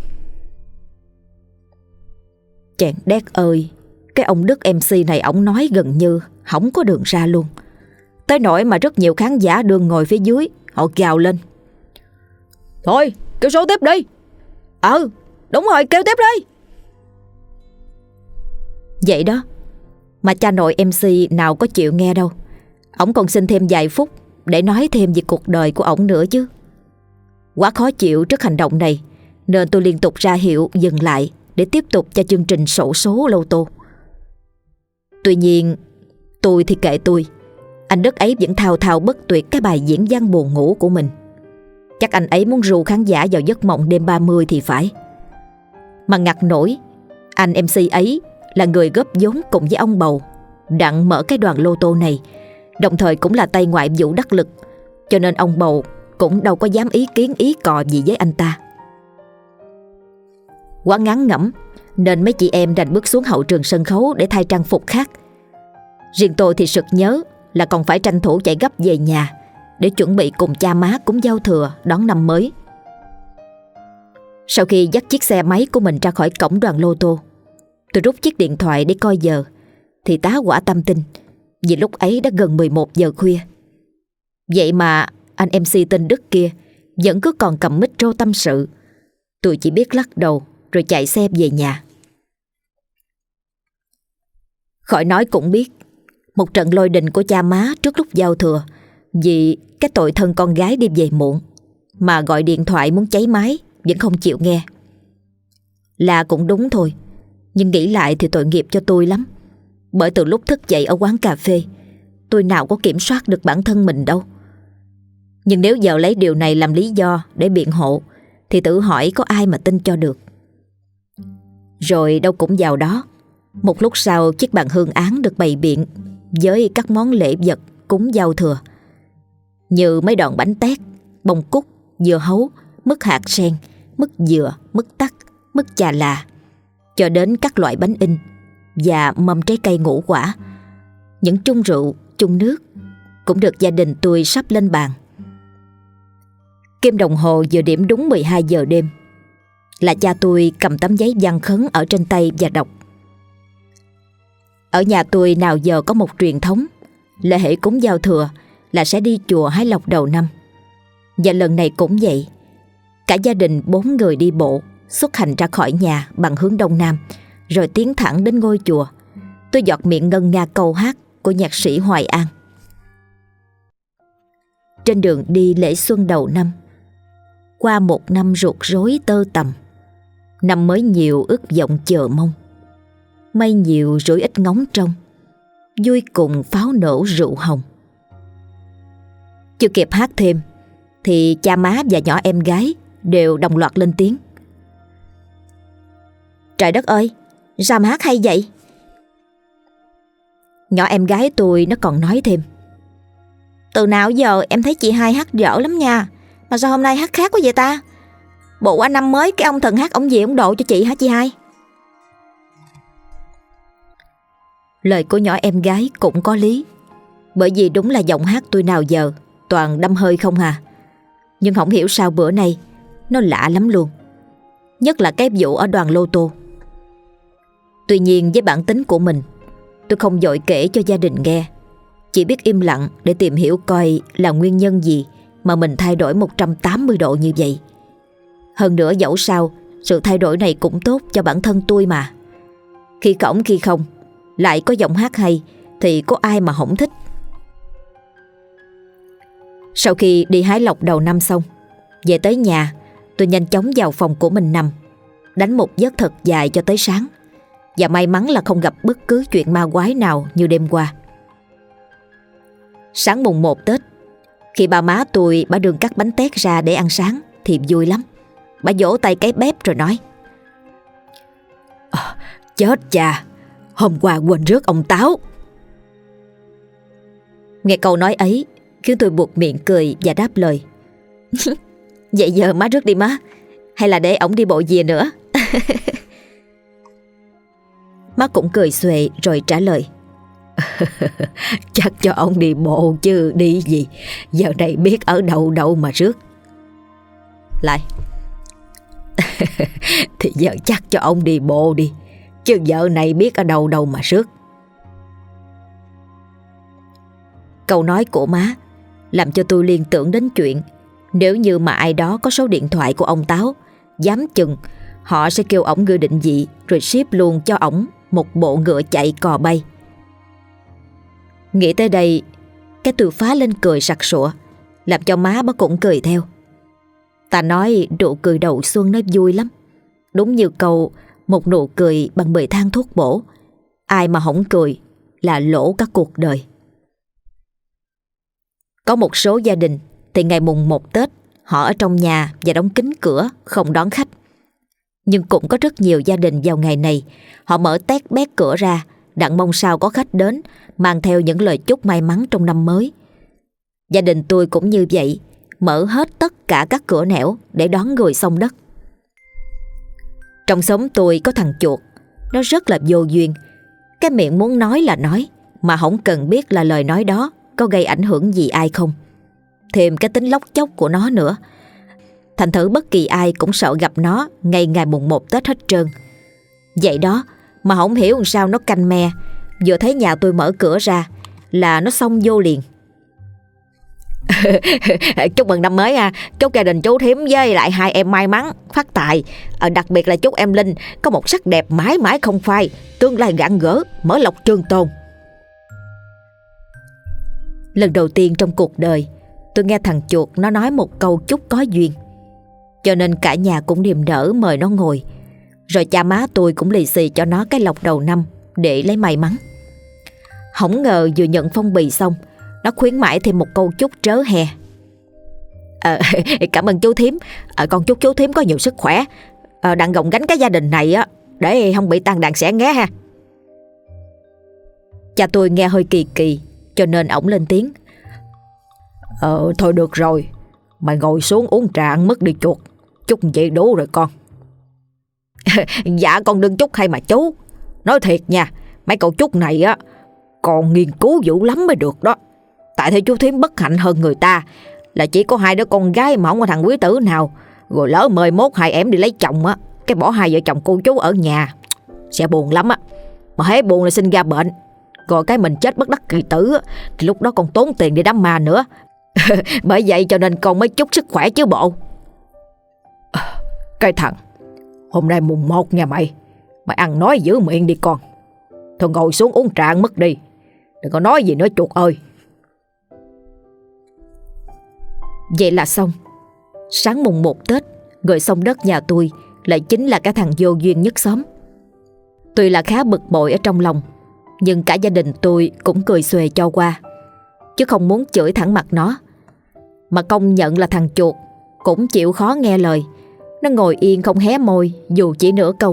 Chàng đét ơi, cái ông Đức em xê này ổng nói gần như không có đường ra luôn. Tới nỗi mà rất nhiều khán giả đương ngồi phía dưới, họ gào lên: Thôi kêu số tiếp đi. Ừ đúng rồi, kêu tiếp đi. Vậy đó, mà cha nội em xê nào có chịu nghe đâu. Ổng còn xin thêm vài phút để nói thêm về cuộc đời của ổng nữa chứ. Quá khó chịu trước hành động này, nên tôi liên tục ra hiệu dừng lại để tiếp tục cho chương trình xổ số lô tô. Tuy nhiên, tôi thì kệ tôi. Anh Đức ấy vẫn thao thao bất tuyệt cái bài diễn văn buồn ngủ của mình. Chắc anh ấy muốn ru khán giả vào giấc mộng đêm ba mươi thì phải. Mà ngặt nổi, anh em xê ấy là người góp vốn cùng với ông Bầu đặng mở cái đoàn lô tô này, đồng thời cũng là tay ngoại vụ đắc lực, cho nên ông Bầu cũng đâu có dám ý kiến ý cò gì với anh ta. Quá ngán ngẩm nên mấy chị em đành bước xuống hậu trường sân khấu để thay trang phục khác. Riêng tôi thì sực nhớ là còn phải tranh thủ chạy gấp về nhà để chuẩn bị cùng cha má cúng giao thừa đón năm mới. Sau khi dắt chiếc xe máy của mình ra khỏi cổng đoàn lô tô, tôi rút chiếc điện thoại để coi giờ thì tá hỏa tâm tình, vì lúc ấy đã gần mười một giờ khuya. Vậy mà anh em xê tên Đức kia vẫn cứ còn cầm micro tâm sự. Tôi chỉ biết lắc đầu rồi chạy xe về nhà. Khỏi nói cũng biết, một trận lôi đình của cha má trước lúc giao thừa vì cái tội thân con gái đi về muộn, mà gọi điện thoại muốn cháy máy vẫn không chịu nghe. Là cũng đúng thôi, nhưng nghĩ lại thì tội nghiệp cho tôi lắm. Bởi từ lúc thức dậy ở quán cà phê, tôi nào có kiểm soát được bản thân mình đâu. Nhưng nếu giờ lấy điều này làm lý do để biện hộ thì tự hỏi có ai mà tin cho được. Rồi đâu cũng vào đó, một lúc sau chiếc bàn hương án được bày biện với các món lễ vật cúng giao thừa, như mấy đòn bánh tét, bông cúc, dưa hấu, mứt hạt sen, mứt dừa, mứt tắc, mứt chà là, cho đến các loại bánh in và mâm trái cây ngũ quả. Những chung rượu, chung nước cũng được gia đình tôi sắp lên bàn. Kim đồng hồ vừa điểm đúng mười hai giờ đêm là cha tôi cầm tấm giấy văn khấn ở trên tay và đọc. Ở nhà tôi nào giờ có một truyền thống là hễ cúng giao thừa là sẽ đi chùa hái lộc đầu năm. Và lần này cũng vậy. Cả gia đình bốn người đi bộ xuất hành ra khỏi nhà bằng hướng đông nam, rồi tiến thẳng đến ngôi chùa. Tôi giọt miệng ngân nga câu hát của nhạc sĩ Hoài An. Trên đường đi lễ xuân đầu năm, qua một năm ruột rối tơ tằm, năm mới nhiều ước vọng chờ mong, mây nhiều rủi ít ngóng trông, vui cùng pháo nổ rượu hồng. Chưa kịp hát thêm thì cha má và nhỏ em gái đều đồng loạt lên tiếng. Trời đất ơi, sao mà hát hay vậy? Nhỏ em gái tôi nó còn nói thêm. Từ nào giờ em thấy chị hai hát dở lắm nha, mà sao hôm nay hát khác quá vậy ta? Bộ qua năm mới cái ông thần hát ông gì ông độ cho chị hả chị hai? Lời của nhỏ em gái cũng có lý, bởi vì đúng là giọng hát tôi nào giờ toàn đâm hơi không hà. Nhưng không hiểu sao bữa nay nó lạ lắm luôn, nhất là cái vụ ở đoàn lô tô. Tuy nhiên với bản tính của mình, tôi không vội kể cho gia đình nghe, chỉ biết im lặng để tìm hiểu coi là nguyên nhân gì mà mình thay đổi một trăm tám mươi độ như vậy. Hơn nữa dẫu sao sự thay đổi này cũng tốt cho bản thân tôi mà. Khi khổng khi không, lại có giọng hát hay thì có ai mà không thích. Sau khi đi hái lộc đầu năm xong, về tới nhà, tôi nhanh chóng vào phòng của mình nằm, đánh một giấc thật dài cho tới sáng. Và may mắn là không gặp bất cứ chuyện ma quái nào như đêm qua. Sáng mùng một Tết, khi bà má tôi bà đường cắt bánh tét ra để ăn sáng thì vui lắm. Bà vỗ tay cái bếp rồi nói. Chết cha, hôm qua quên rước ông Táo. Nghe câu nói ấy khiến tôi buột miệng cười và đáp lời: Vậy giờ má rước đi má, hay là để ổng đi bộ về nữa? Má cũng cười xuề rồi trả lời: Chắc cho ông đi bộ chứ đi gì, giờ này biết ở đâu đâu mà rước. Lại thì giờ chắc cho ông đi bộ đi, chứ giờ này biết ở đâu đâu mà rước. Câu nói của má làm cho tôi liên tưởng đến chuyện nếu như mà ai đó có số điện thoại của ông Táo, dám chừng họ sẽ kêu ổng gửi định vị rồi ship luôn cho ổng một bộ ngựa chạy cò bay. Nghĩ tới đây, cái tôi phá lên cười sặc sụa, làm cho má bà cũng cười theo. Ta nói nụ cười đầu xuân nó vui lắm. Đúng như câu một nụ cười bằng mười thang thuốc bổ, ai mà không cười là lỗ cả cuộc đời. Có một số gia đình thì ngày mùng một Tết họ ở trong nhà và đóng kín cửa không đón khách. Nhưng cũng có rất nhiều gia đình vào ngày này họ mở tét bét cửa ra, đặng mong sao có khách đến mang theo những lời chúc may mắn trong năm mới. Gia đình tôi cũng như vậy, mở hết tất cả các cửa nẻo để đón người xông đất. Trong xóm tôi có thằng chuột, nó rất là vô duyên. Cái miệng muốn nói là nói, mà không cần biết là lời nói đó có gây ảnh hưởng gì ai không. Thêm cái tính lóc chóc của nó nữa, thành thử bất kỳ ai cũng sợ gặp nó ngay ngày mùng một Tết hết trơn. Vậy đó mà không hiểu làm sao nó canh me, vừa thấy nhà tôi mở cửa ra là nó xông vô liền. Chúc mừng năm mới à, chúc gia đình chú Thím với lại hai em may mắn phát tài, à, đặc biệt là chúc em Linh có một sắc đẹp mãi mãi không phai, tương lai rạng rỡ, mở lộc trường tồn. Lần đầu tiên trong cuộc đời tôi nghe thằng chuột nó nói một câu chúc có duyên, cho nên cả nhà cũng niềm nở mời nó ngồi. Rồi cha má tôi cũng lì xì cho nó cái lộc đầu năm để lấy may mắn. Không ngờ vừa nhận phong bì xong, nó khuyến mãi thêm một câu chúc trớ hè. À, cảm ơn chú Thím, à, con chúc chú Thím có nhiều sức khỏe, à, đặng gồng gánh cái gia đình này á, để không bị tan đàn xẻ nghé ha. Cha tôi nghe hơi kỳ kỳ, cho nên ổng lên tiếng: Ờ thôi được rồi, mày ngồi xuống uống trà ăn mứt đi chuột, chúc vậy đủ rồi con. Dạ con đừng chúc hay mà chú. Nói thiệt nha, mấy câu chúc này á con nghiên cứu dữ lắm mới được đó. Tại thế chú Thím bất hạnh hơn người ta là chỉ có hai đứa con gái mà không có thằng quý tử nào, rồi lỡ mời mốt hai em đi lấy chồng á, cái bỏ hai vợ chồng cô chú ở nhà sẽ buồn lắm á. Mà hễ buồn là sinh ra bệnh, rồi cái mình chết bất đắc kỳ tử á, thì lúc đó con tốn tiền đi đám ma nữa. Bởi vậy cho nên con mới chúc sức khỏe chứ bộ. Cái thằng, hôm nay mùng một nha mày, mày ăn nói giữ miệng đi con. Thôi ngồi xuống uống trà ăn mứt đi, đừng có nói gì nữa chuột ơi. Vậy là xong. Sáng mùng một Tết, người xông đất nhà tôi lại chính là cái thằng vô duyên nhất xóm. Tuy là khá bực bội ở trong lòng, nhưng cả gia đình tôi cũng cười xuề cho qua, chứ không muốn chửi thẳng mặt nó. Mà công nhận là thằng chuột cũng chịu khó nghe lời. Nó ngồi yên không hé môi dù chỉ nửa câu.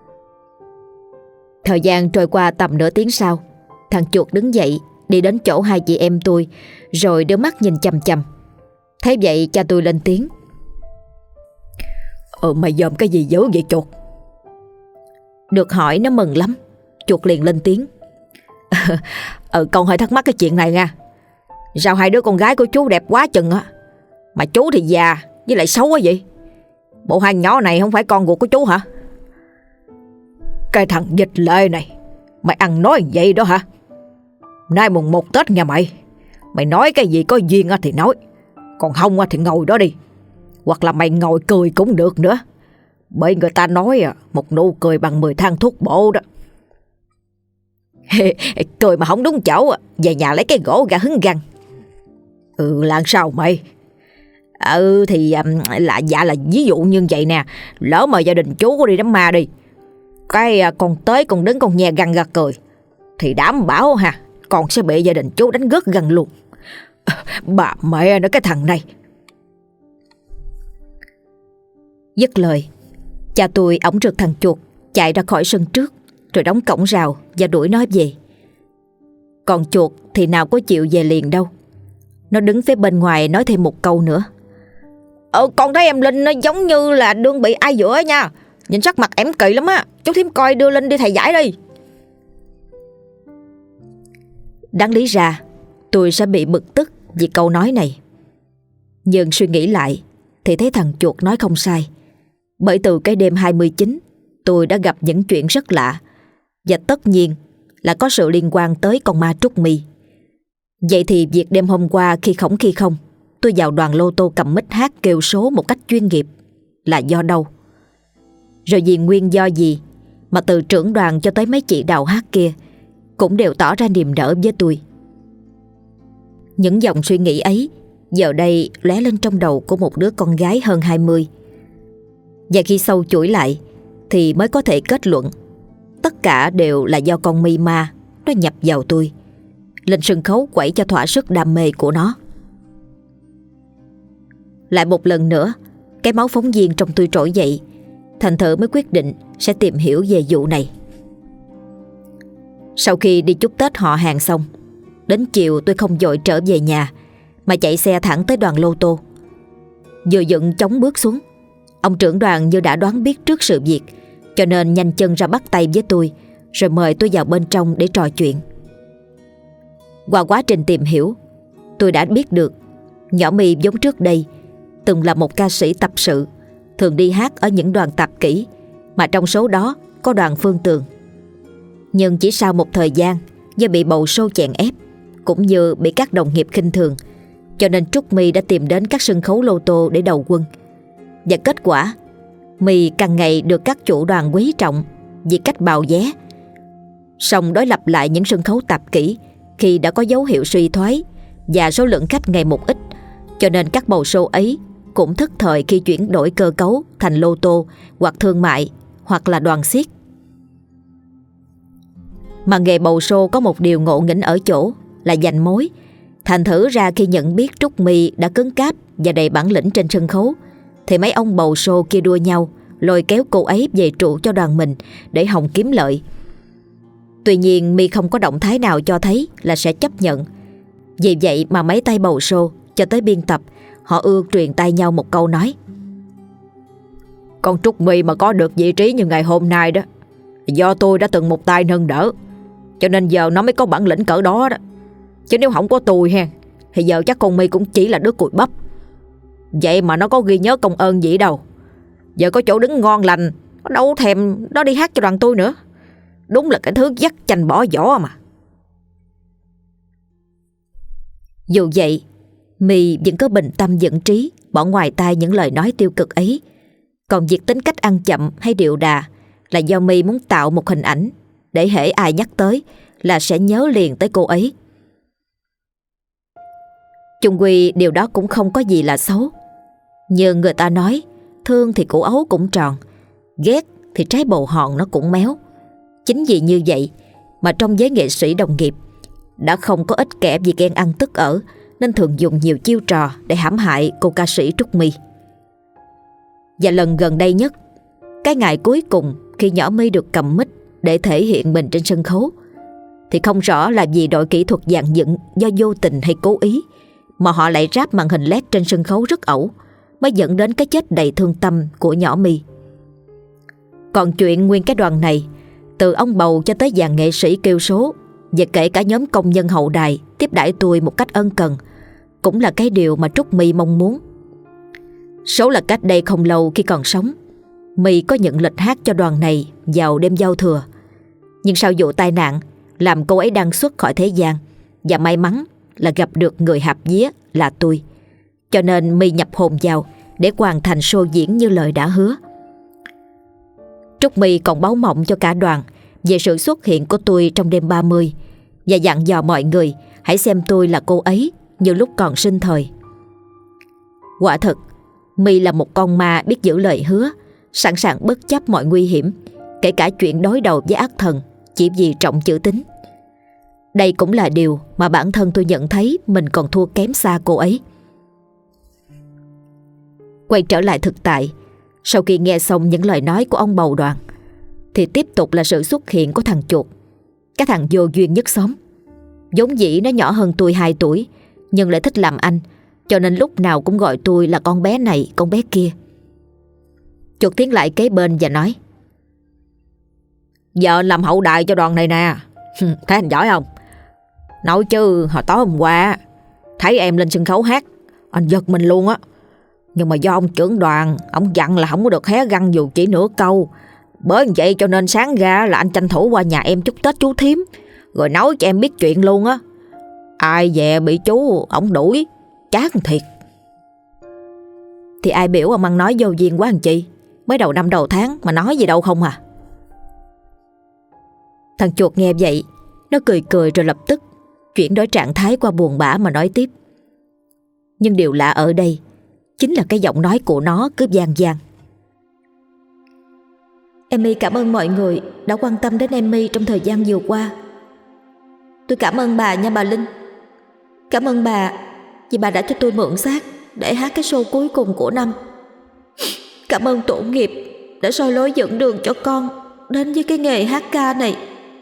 Thời gian trôi qua tầm nửa tiếng sau, thằng chuột đứng dậy đi đến chỗ hai chị em tôi, rồi đưa mắt nhìn chằm chằm. Thế vậy cha tôi lên tiếng: Ờ mày dòm cái gì dữ vậy chuột? Được hỏi nó mừng lắm. Chuột liền lên tiếng: Ờ con hơi thắc mắc cái chuyện này nha. Sao hai đứa con gái của chú đẹp quá chừng á, mà chú thì già với lại xấu quá vậy? Bộ hai nhỏ này không phải con ruột của chú hả? Cái thằng dịch lệ này, mày ăn nói vậy đó hả? Nay mùng một Tết nha mày, mày nói cái gì có duyên thì nói, còn không thì ngồi đó đi. Hoặc là mày ngồi cười cũng được nữa, bởi người ta nói một nụ cười bằng mười thang thuốc bổ đó. Cười mà không đúng chỗ, về nhà lấy cái gỗ ra hứng găng. Ừ là sao mày? Ừ thì là dạ là ví dụ như vậy nè. Lỡ mà gia đình chú có đi đám ma đi, cái con tới con đứng con nhe găng ra cười, thì đảm bảo ha, con sẽ bị gia đình chú đánh gớt găng luôn. Bà mẹ nó cái thằng này. Dứt lời, cha tôi ổng rượt thằng chuột chạy ra khỏi sân trước, rồi đóng cổng rào và đuổi nó về. Còn chuột thì nào có chịu về liền đâu. Nó đứng phía bên ngoài nói thêm một câu nữa. Ờ con thấy em Linh nó giống như là đương bị ai dữa nha. Nhìn sắc mặt em kỳ lắm á. Chú thím coi đưa Linh đi thầy giải đi. Đáng lý ra tôi sẽ bị bực tức vì câu nói này. Nhưng suy nghĩ lại thì thấy thằng chuột nói không sai. Bởi từ cái đêm hai mươi chín tôi đã gặp những chuyện rất lạ, và tất nhiên là có sự liên quan tới con ma Trúc My. Vậy thì việc đêm hôm qua khi khổng khi không tôi vào đoàn lô tô cầm mic hát kêu số một cách chuyên nghiệp là do đâu? Rồi vì nguyên do gì mà từ trưởng đoàn cho tới mấy chị đào hát kia cũng đều tỏ ra niềm nở với tôi? Những dòng suy nghĩ ấy giờ đây lóe lên trong đầu của một đứa con gái hơn hai mươi. Và khi sâu chuỗi lại thì mới có thể kết luận tất cả đều là do con My ma nó nhập vào tôi, lên sân khấu quẩy cho thỏa sức đam mê của nó. Lại một lần nữa, cái máu phóng viên trong tôi trỗi dậy. Thành thử mới quyết định sẽ tìm hiểu về vụ này. Sau khi đi chúc Tết họ hàng xong, đến chiều tôi không vội trở về nhà mà chạy xe thẳng tới đoàn lô tô. Vừa dựng chóng bước xuống, ông trưởng đoàn như đã đoán biết trước sự việc, cho nên nhanh chân ra bắt tay với tôi, rồi mời tôi vào bên trong để trò chuyện. Qua quá trình tìm hiểu, tôi đã biết được nhỏ My vốn trước đây từng là một ca sĩ tập sự, thường đi hát ở những đoàn tạp kỹ, mà trong số đó có đoàn Phương Tường. Nhưng chỉ sau một thời gian, do bị bầu show chèn ép cũng như bị các đồng nghiệp khinh thường, cho nên Trúc My đã tìm đến các sân khấu lô tô để đầu quân. Và kết quả, My càng ngày được các chủ đoàn quý trọng vì cách bào vé. Song đối lập lại những sân khấu tạp kỹ khi đã có dấu hiệu suy thoái và số lượng khách ngày một ít, cho nên các bầu show ấy cũng thất thời khi chuyển đổi cơ cấu thành lô tô hoặc thương mại hoặc là đoàn xiếc. Mà nghề bầu show có một điều ngộ nghĩnh ở chỗ là giành mối. Thành thử ra khi nhận biết Trúc My đã cứng cáp và đầy bản lĩnh trên sân khấu, thì mấy ông bầu show kia đua nhau lôi kéo cô ấy về trụ cho đoàn mình để hòng kiếm lợi. Tuy nhiên My không có động thái nào cho thấy là sẽ chấp nhận. Vì vậy mà mấy tay bầu show cho tới biên tập, họ ưa truyền tay nhau một câu nói: con Trúc My mà có được vị trí như ngày hôm nay đó, do tôi đã từng một tay nâng đỡ, cho nên giờ nó mới có bản lĩnh cỡ đó đó. Chứ nếu không có tôi ha, thì giờ chắc con My cũng chỉ là đứa cùi bắp. Vậy mà nó có ghi nhớ công ơn gì đâu. Giờ có chỗ đứng ngon lành, nó đâu thèm nó đi hát cho đoàn tôi nữa. Đúng là cái thứ dắt chành bỏ vỏ mà. Dù vậy, My vẫn có bình tâm dẫn trí, bỏ ngoài tai những lời nói tiêu cực ấy. Còn việc tính cách ăn chậm hay điệu đà là do My muốn tạo một hình ảnh để hễ ai nhắc tới là sẽ nhớ liền tới cô ấy. Chung quy điều đó cũng không có gì là xấu. Như người ta nói, thương thì củ ấu cũng tròn, ghét thì trái bầu hòn nó cũng méo. Chính vì như vậy mà trong giới nghệ sĩ đồng nghiệp đã không có ít kẻ vì ghen ăn tức ở nên thường dùng nhiều chiêu trò để hãm hại cô ca sĩ Trúc My. Và lần gần đây nhất, cái ngày cuối cùng khi nhỏ My được cầm mic để thể hiện mình trên sân khấu, thì không rõ là vì đội kỹ thuật dàn dựng do vô tình hay cố ý mà họ lại ráp màn hình led trên sân khấu rất ẩu, mới dẫn đến cái chết đầy thương tâm của nhỏ My. Còn chuyện nguyên cái đoàn này, từ ông bầu cho tới dàn nghệ sĩ kêu số, và kể cả nhóm công nhân hậu đài tiếp đãi tôi một cách ân cần, cũng là cái điều mà Trúc My mong muốn. Số là cách đây không lâu khi còn sống, My có nhận lịch hát cho đoàn này vào đêm giao thừa. Nhưng sau vụ tai nạn làm cô ấy đăng xuất khỏi thế gian, và may mắn là gặp được người hạp vía là tôi, cho nên My nhập hồn vào để hoàn thành show diễn như lời đã hứa. Trúc My còn báo mộng cho cả đoàn về sự xuất hiện của tôi trong đêm ba mươi, và dặn dò mọi người hãy xem tôi là cô ấy như lúc còn sinh thời. Quả thật, My là một con ma biết giữ lời hứa, sẵn sàng bất chấp mọi nguy hiểm, kể cả chuyện đối đầu với ác thần, chỉ vì trọng chữ tín. Đây cũng là điều mà bản thân tôi nhận thấy mình còn thua kém xa cô ấy. Quay trở lại thực tại, sau khi nghe xong những lời nói của ông bầu đoàn, thì tiếp tục là sự xuất hiện của thằng chuột, cái thằng vô duyên nhất xóm. Vốn dĩ nó nhỏ hơn tôi hai tuổi, nhưng lại thích làm anh, cho nên lúc nào cũng gọi tôi là con bé này, con bé kia. Chuột tiến lại kế bên và nói: Giờ làm hậu đài cho đoàn này nè. Thấy anh giỏi không? Nói chứ hồi tối hôm qua thấy em lên sân khấu hát, anh giật mình luôn á. Nhưng mà do ông trưởng đoàn, ông dặn là không có được hé răng dù chỉ nửa câu. Bởi vậy cho nên sáng ra là anh tranh thủ qua nhà em chúc Tết chú thím, rồi nói cho em biết chuyện luôn á. Ai về bị chú ổng đuổi, chán thiệt. Thì ai biểu ông ăn nói vô duyên quá anh chị. Mới đầu năm đầu tháng mà nói gì đâu không à. Thằng chuột nghe vậy, nó cười cười rồi lập tức chuyển đổi trạng thái qua buồn bã mà nói tiếp. Nhưng điều lạ ở đây chính là cái giọng nói của nó cứ vang vang. Emmy cảm ơn mọi người đã quan tâm đến Emmy trong thời gian vừa qua. Tôi cảm ơn bà nha bà Linh. Cảm ơn bà vì bà đã cho tôi mượn xác để hát cái show cuối cùng của năm. Cảm ơn tổ nghiệp đã soi lối dẫn đường cho con đến với cái nghề hát ca này.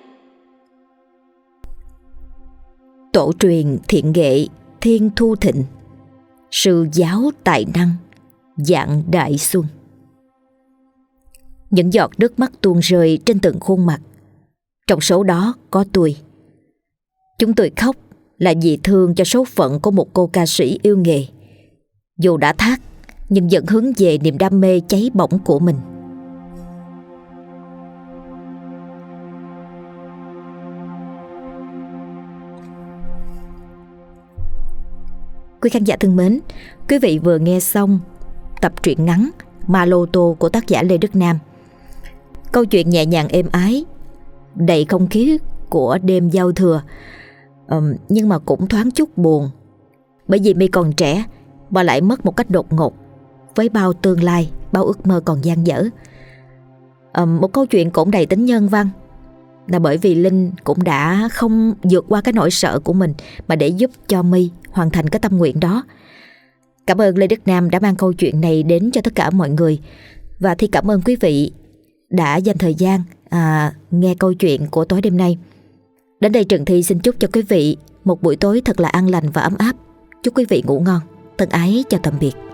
Tổ truyền thiện nghệ Thiên Thu Thịnh, sư giáo tài năng Dạng Đại Xuân. Những giọt nước mắt tuôn rơi trên từng khuôn mặt. Trong số đó có tôi. Chúng tôi khóc là vì thương cho số phận của một cô ca sĩ yêu nghề. Dù đã thác nhưng vẫn hướng về niềm đam mê cháy bỏng của mình. Quý khán giả thân mến, quý vị vừa nghe xong tập truyện ngắn Ma Lô Tô của tác giả Lê Đức Nam. Câu chuyện nhẹ nhàng êm ái, đầy không khí của đêm giao thừa, um, nhưng mà cũng thoáng chút buồn. Bởi vì My còn trẻ và lại mất một cách đột ngột, với bao tương lai, bao ước mơ còn dang dở. um, Một câu chuyện cũng đầy tính nhân văn, là bởi vì Linh cũng đã không vượt qua cái nỗi sợ của mình mà để giúp cho My hoàn thành cái tâm nguyện đó. Cảm ơn Lê Đức Nam đã mang câu chuyện này đến cho tất cả mọi người. Và thì cảm ơn quý vị đã dành thời gian à, nghe câu chuyện của tối đêm nay. Đến đây Trần Thi xin chúc cho quý vị một buổi tối thật là an lành và ấm áp. Chúc quý vị ngủ ngon. Thân ái chào tạm biệt.